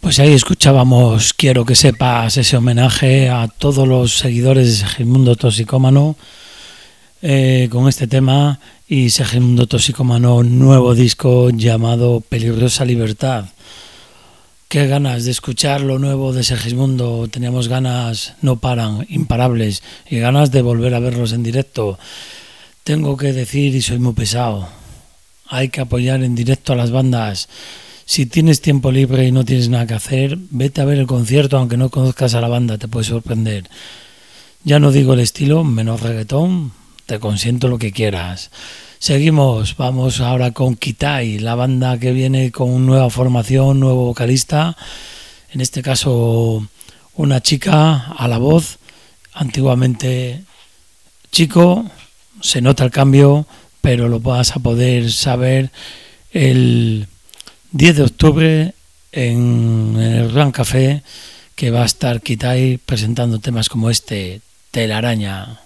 Pues ahí escuchábamos Quiero que sepas, ese homenaje a todos los seguidores de Segismundo Toxicómano eh, con este tema, y Segismundo Toxicómano, nuevo disco llamado Peligrosa Libertad. Qué ganas de escuchar lo nuevo de Segismundo, teníamos ganas, no paran, imparables, y ganas de volver a verlos en directo. Tengo que decir, y soy muy pesado, hay que apoyar en directo a las bandas. Si tienes tiempo libre y no tienes nada que hacer, vete a ver el concierto, aunque no conozcas a la banda, te puede sorprender. Ya no digo el estilo, menos reggaetón, te consiento lo que quieras. Seguimos, vamos ahora con Kitai, la banda que viene con nueva formación, nuevo vocalista, en este caso una chica a la voz, antiguamente chico, se nota el cambio, pero lo vas a poder saber el diez de octubre en el Gran Café, que va a estar Kitai presentando temas como este, Telaraña.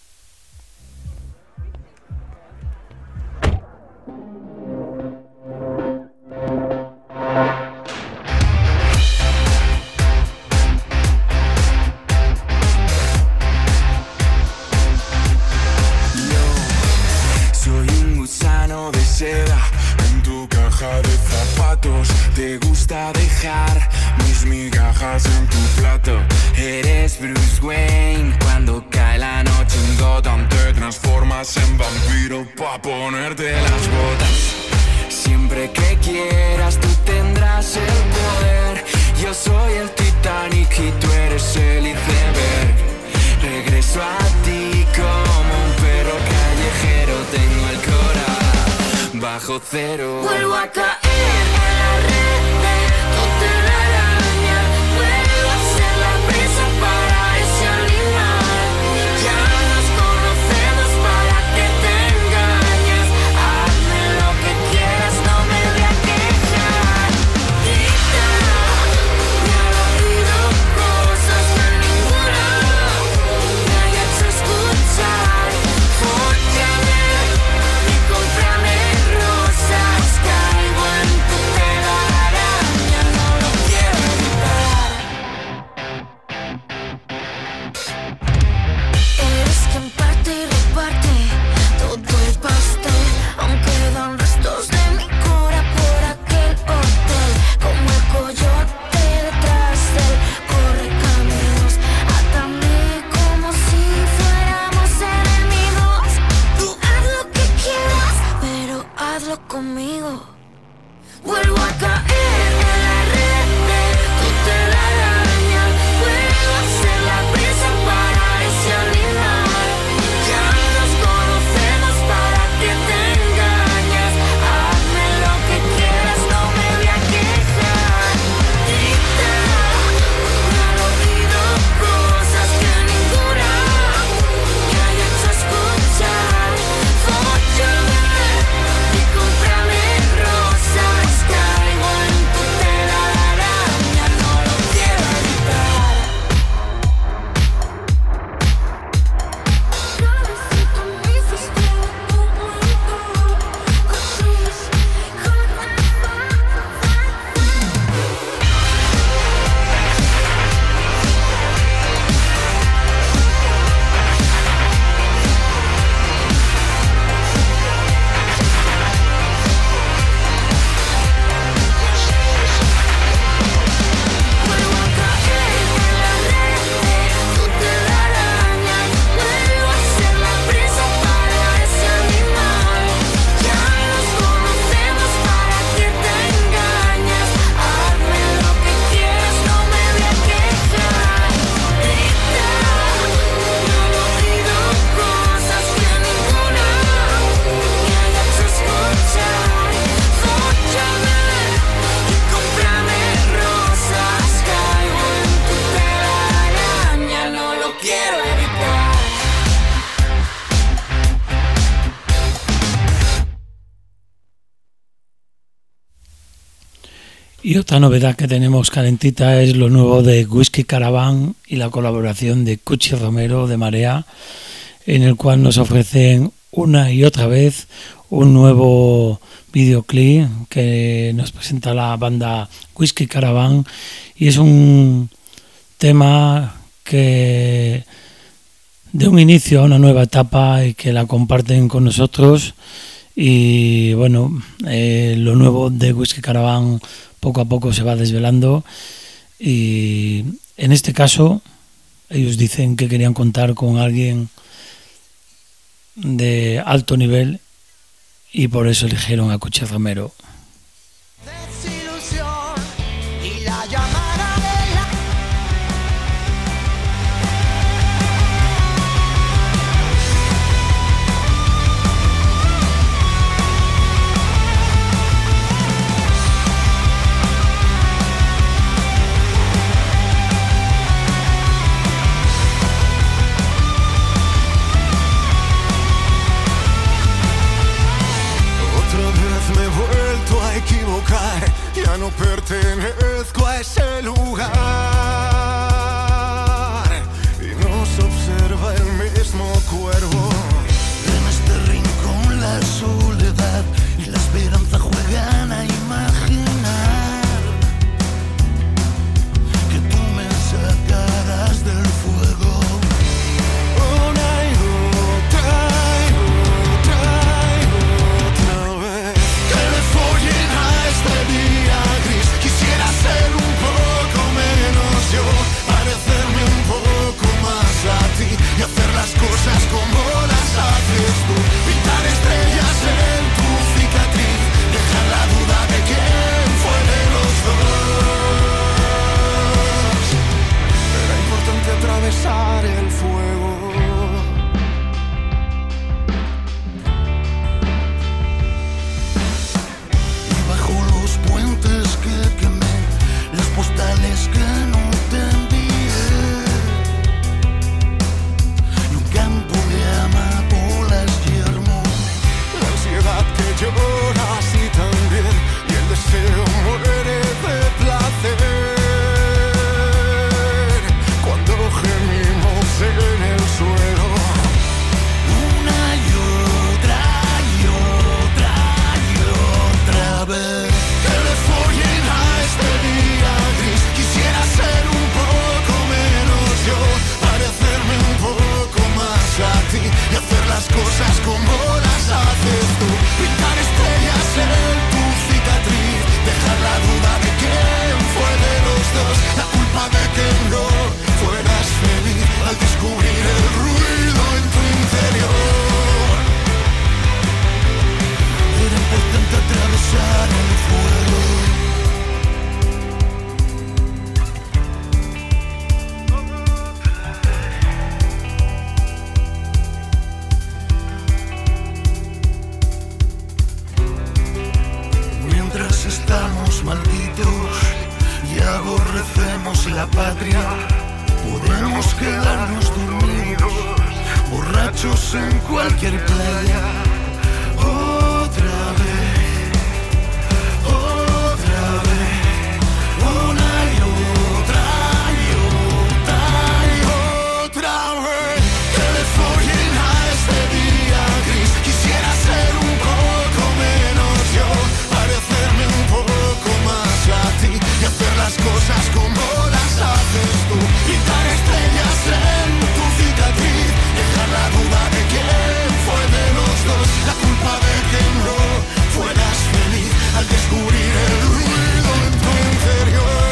En tu caja de zapatos te gusta dejar mis migajas en tu plato. Eres Bruce Wayne cuando cae la noche en Gotham. Te transformas en vampiro pa' ponerte las botas. Siempre que quieras tú tendrás el poder. Yo soy el Titanic y tú eres el iceberg. Regreso a ti como un perro callejero. Tengo el corazón bajo cero. Vuelvo a caer en la red de tu telaraña. Vuelvo a ser la presa para ese animal. Ya nos conocemos, para que te engañes. Hazme lo que quieras, no me voy a quejar. Grita, me ha oído cosas que ninguna me haya hecho escuchar. Fóllame y cómprame rosas, caigo en tu telaraña, no lo quiero evitar. Eres quien parte y reparte todo el pastel, aunque quedan restos de mi cora por aquel hotel. Como el coyote detrás del corre caminos, átame como si fuéramos enemigos. Tú haz lo que quieras, pero hazlo conmigo. Vuelvo a caer en la red de tu telaraña. Vuelvo a ser la presa para ese animal. Ya nos conocemos, para que te engañes. Hazme lo que quieras, no me voy a quejar. Grita, me han oído cosas que ninguna me haya hecho escuchar. Fóllame y cómprame rosas, caigo en tu telaraña, no lo quiero evitar. Cabecita me hiciste tu bonito, Otis, vuelvo a caer en la red de tu telaraña. Vuelvo a ser la presa para ese animal. Ya nos conocemos, para que te engañes. Hazme lo que quieras, no me voy a quejar. Grita, me han oído cosas que ninguna me haya hecho escuchar. Fóllame y cómprame rosas, caigo en tu telaraña, no lo quiero evitar. Y otra novedad que tenemos calentita es lo nuevo de Whisky Caravan y la colaboración de Cuchi Romero de Marea, en el cual nos ofrecen una y otra vez un nuevo videoclip que nos presenta la banda Whisky Caravan y es un tema que de un inicio a una nueva etapa y que la comparten con nosotros. Y bueno, eh, lo nuevo de Whisky Caravan poco a poco se va desvelando y en este caso ellos dicen que querían contar con alguien de alto nivel y por eso eligieron a Cuchi Romero. Desilusión y la llamada de la... Otra vez me he vuelto a equivocar, ya no pertenezco a ese lugar y nos observa el mismo cuervo. En este rincón la soledad y la esperanza juegan a imaginar que tú me sacarás del fuego. Una y otra y otra y otra vez que le follen a este día gris. Quisiera ser un poco menos yo, parecerme un poco más a ti y hacer las cosas como las haces tú. Pintar estrellas en tu cicatriz, dejar la duda de quién fue de los dos. Era importante atravesar el fuego. Y bajo los puentes que quemé, las postales que no te envié, y un campo de amapolas yermo. La ansiedad que llora así también y el deseo muere de placer cuando gemimos en el suelo. Una y otra y otra y otra vez. Que le follen a este día gris. Quisiera ser un poco menos yo, parecerme un poco más a ti y hacer las cosas como las haces tú. Pintar estrellas en tu cicatriz, dejar la duda de quién fue de los dos, la culpa de que no fueras feliz al descubrir el ruido en tu interior. Era importante atravesar el fuego. Mientras estamos malditos y aborrecemos la patria, podemos quedarnos dormidos, borrachos en cualquier playa. Otra vez, otra vez, una y otra y otra y Otra vez que le follen a este día gris. Quisiera ser un poco menos yo, parecerme un poco más a ti y hacer las cosas como las haces tú. Pintar estrellas en tu cicatriz, dejar la duda de quién fue de los dos, la culpa de que no fueras feliz al descubrir el ruido en tu interior.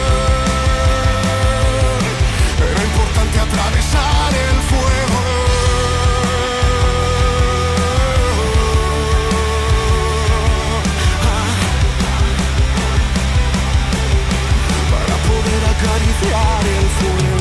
Era importante atravesar el fuego. Ah, para poder acariciar el fuego.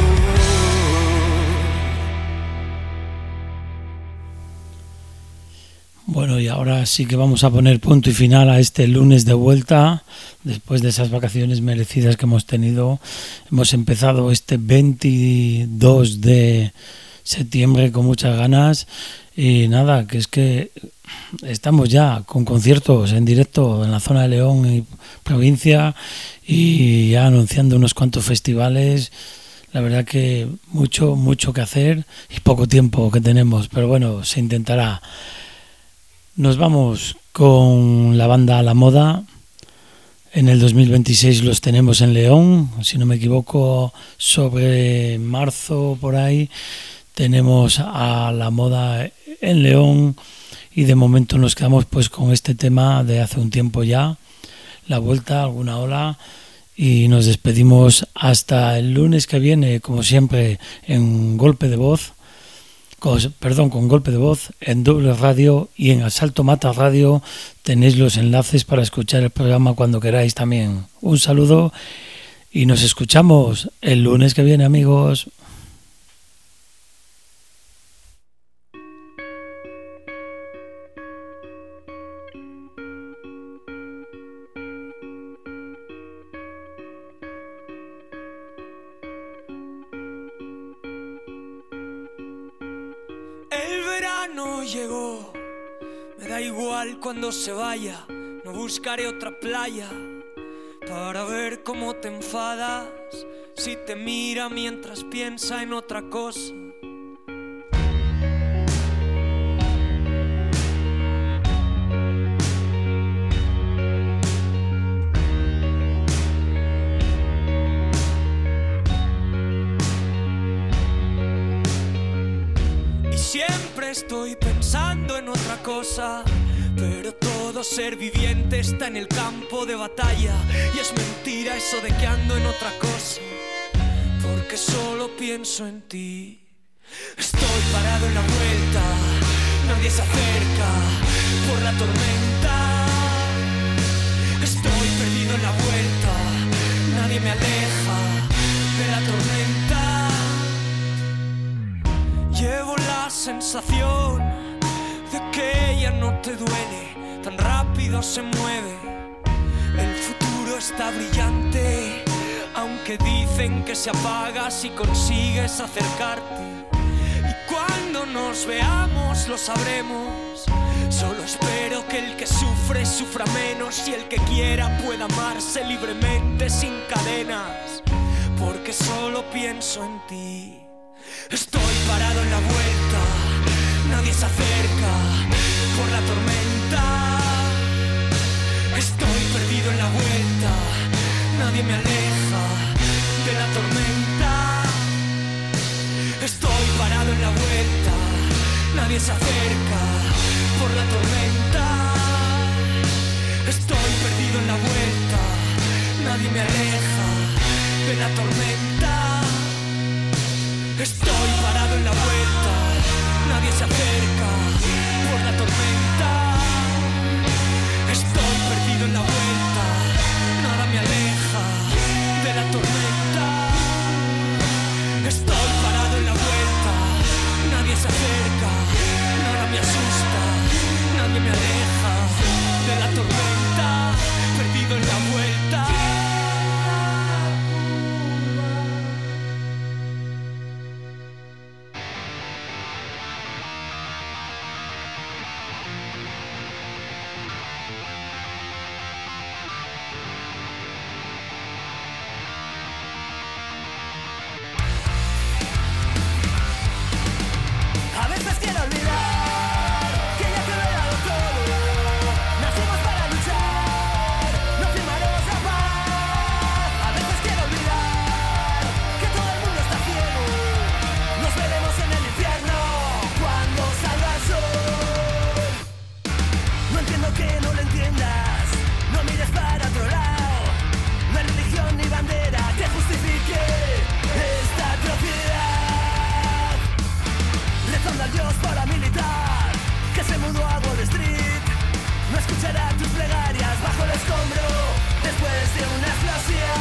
Bueno, y ahora sí que vamos a poner punto y final a este lunes de vuelta. Después de esas vacaciones merecidas que hemos tenido, hemos empezado este veintidós de septiembre con muchas ganas. Y nada, que es que estamos ya con conciertos en directo en la zona de León y provincia y ya anunciando unos cuantos festivales. La verdad que mucho, mucho que hacer y poco tiempo que tenemos, pero bueno, se intentará. Nos vamos con la banda A la Moda. En el dos mil veintiséis los tenemos en León, si no me equivoco, sobre marzo por ahí. Tenemos a La Moda en León y de momento nos quedamos pues con este tema de hace un tiempo ya, La Vuelta, Alguna Ola, y nos despedimos hasta el lunes que viene, como siempre, en Golpe de Voz. Perdón, con Golpe de Voz en Doble Radio y en Asalto Mata Radio tenéis los enlaces para escuchar el programa cuando queráis también. Un saludo y nos escuchamos el lunes que viene, amigos. Llegó, me da igual cuando se vaya, no buscaré otra playa para ver cómo te enfadas si te mira mientras piensa en otra cosa. Estoy pensando en otra cosa, pero todo ser viviente está en el campo de batalla. Y es mentira eso de que ando en otra cosa, porque solo pienso en ti. Estoy parado en la vuelta, nadie se acerca por la tormenta. Estoy perdido en la vuelta, nadie me aleja de la tormenta. Llevo la sensación de que ella no te duele, tan rápido se mueve. El futuro está brillante, aunque dicen que se apaga si consigues acercarte. Y cuando nos veamos lo sabremos. Solo espero que el que sufre sufra menos y el que quiera pueda amarse libremente sin cadenas, porque solo pienso en ti. Estoy parado en la vuelta, nadie se acerca por la tormenta. Estoy perdido en la vuelta, nadie me aleja de la tormenta. Estoy parado en la vuelta, nadie se acerca por la tormenta. Estoy perdido en la vuelta, nadie me aleja de la tormenta. Estoy parado en la vuelta, nadie se acerca por la tormenta. Estoy perdido en la vuelta, nada me aleja de la tormenta. Estoy parado en la vuelta, nadie se acerca, nada me asusta, nadie me aleja de la tormenta. Perdido en la vuelta. Tus plegarias bajo el escombro después de una explosión.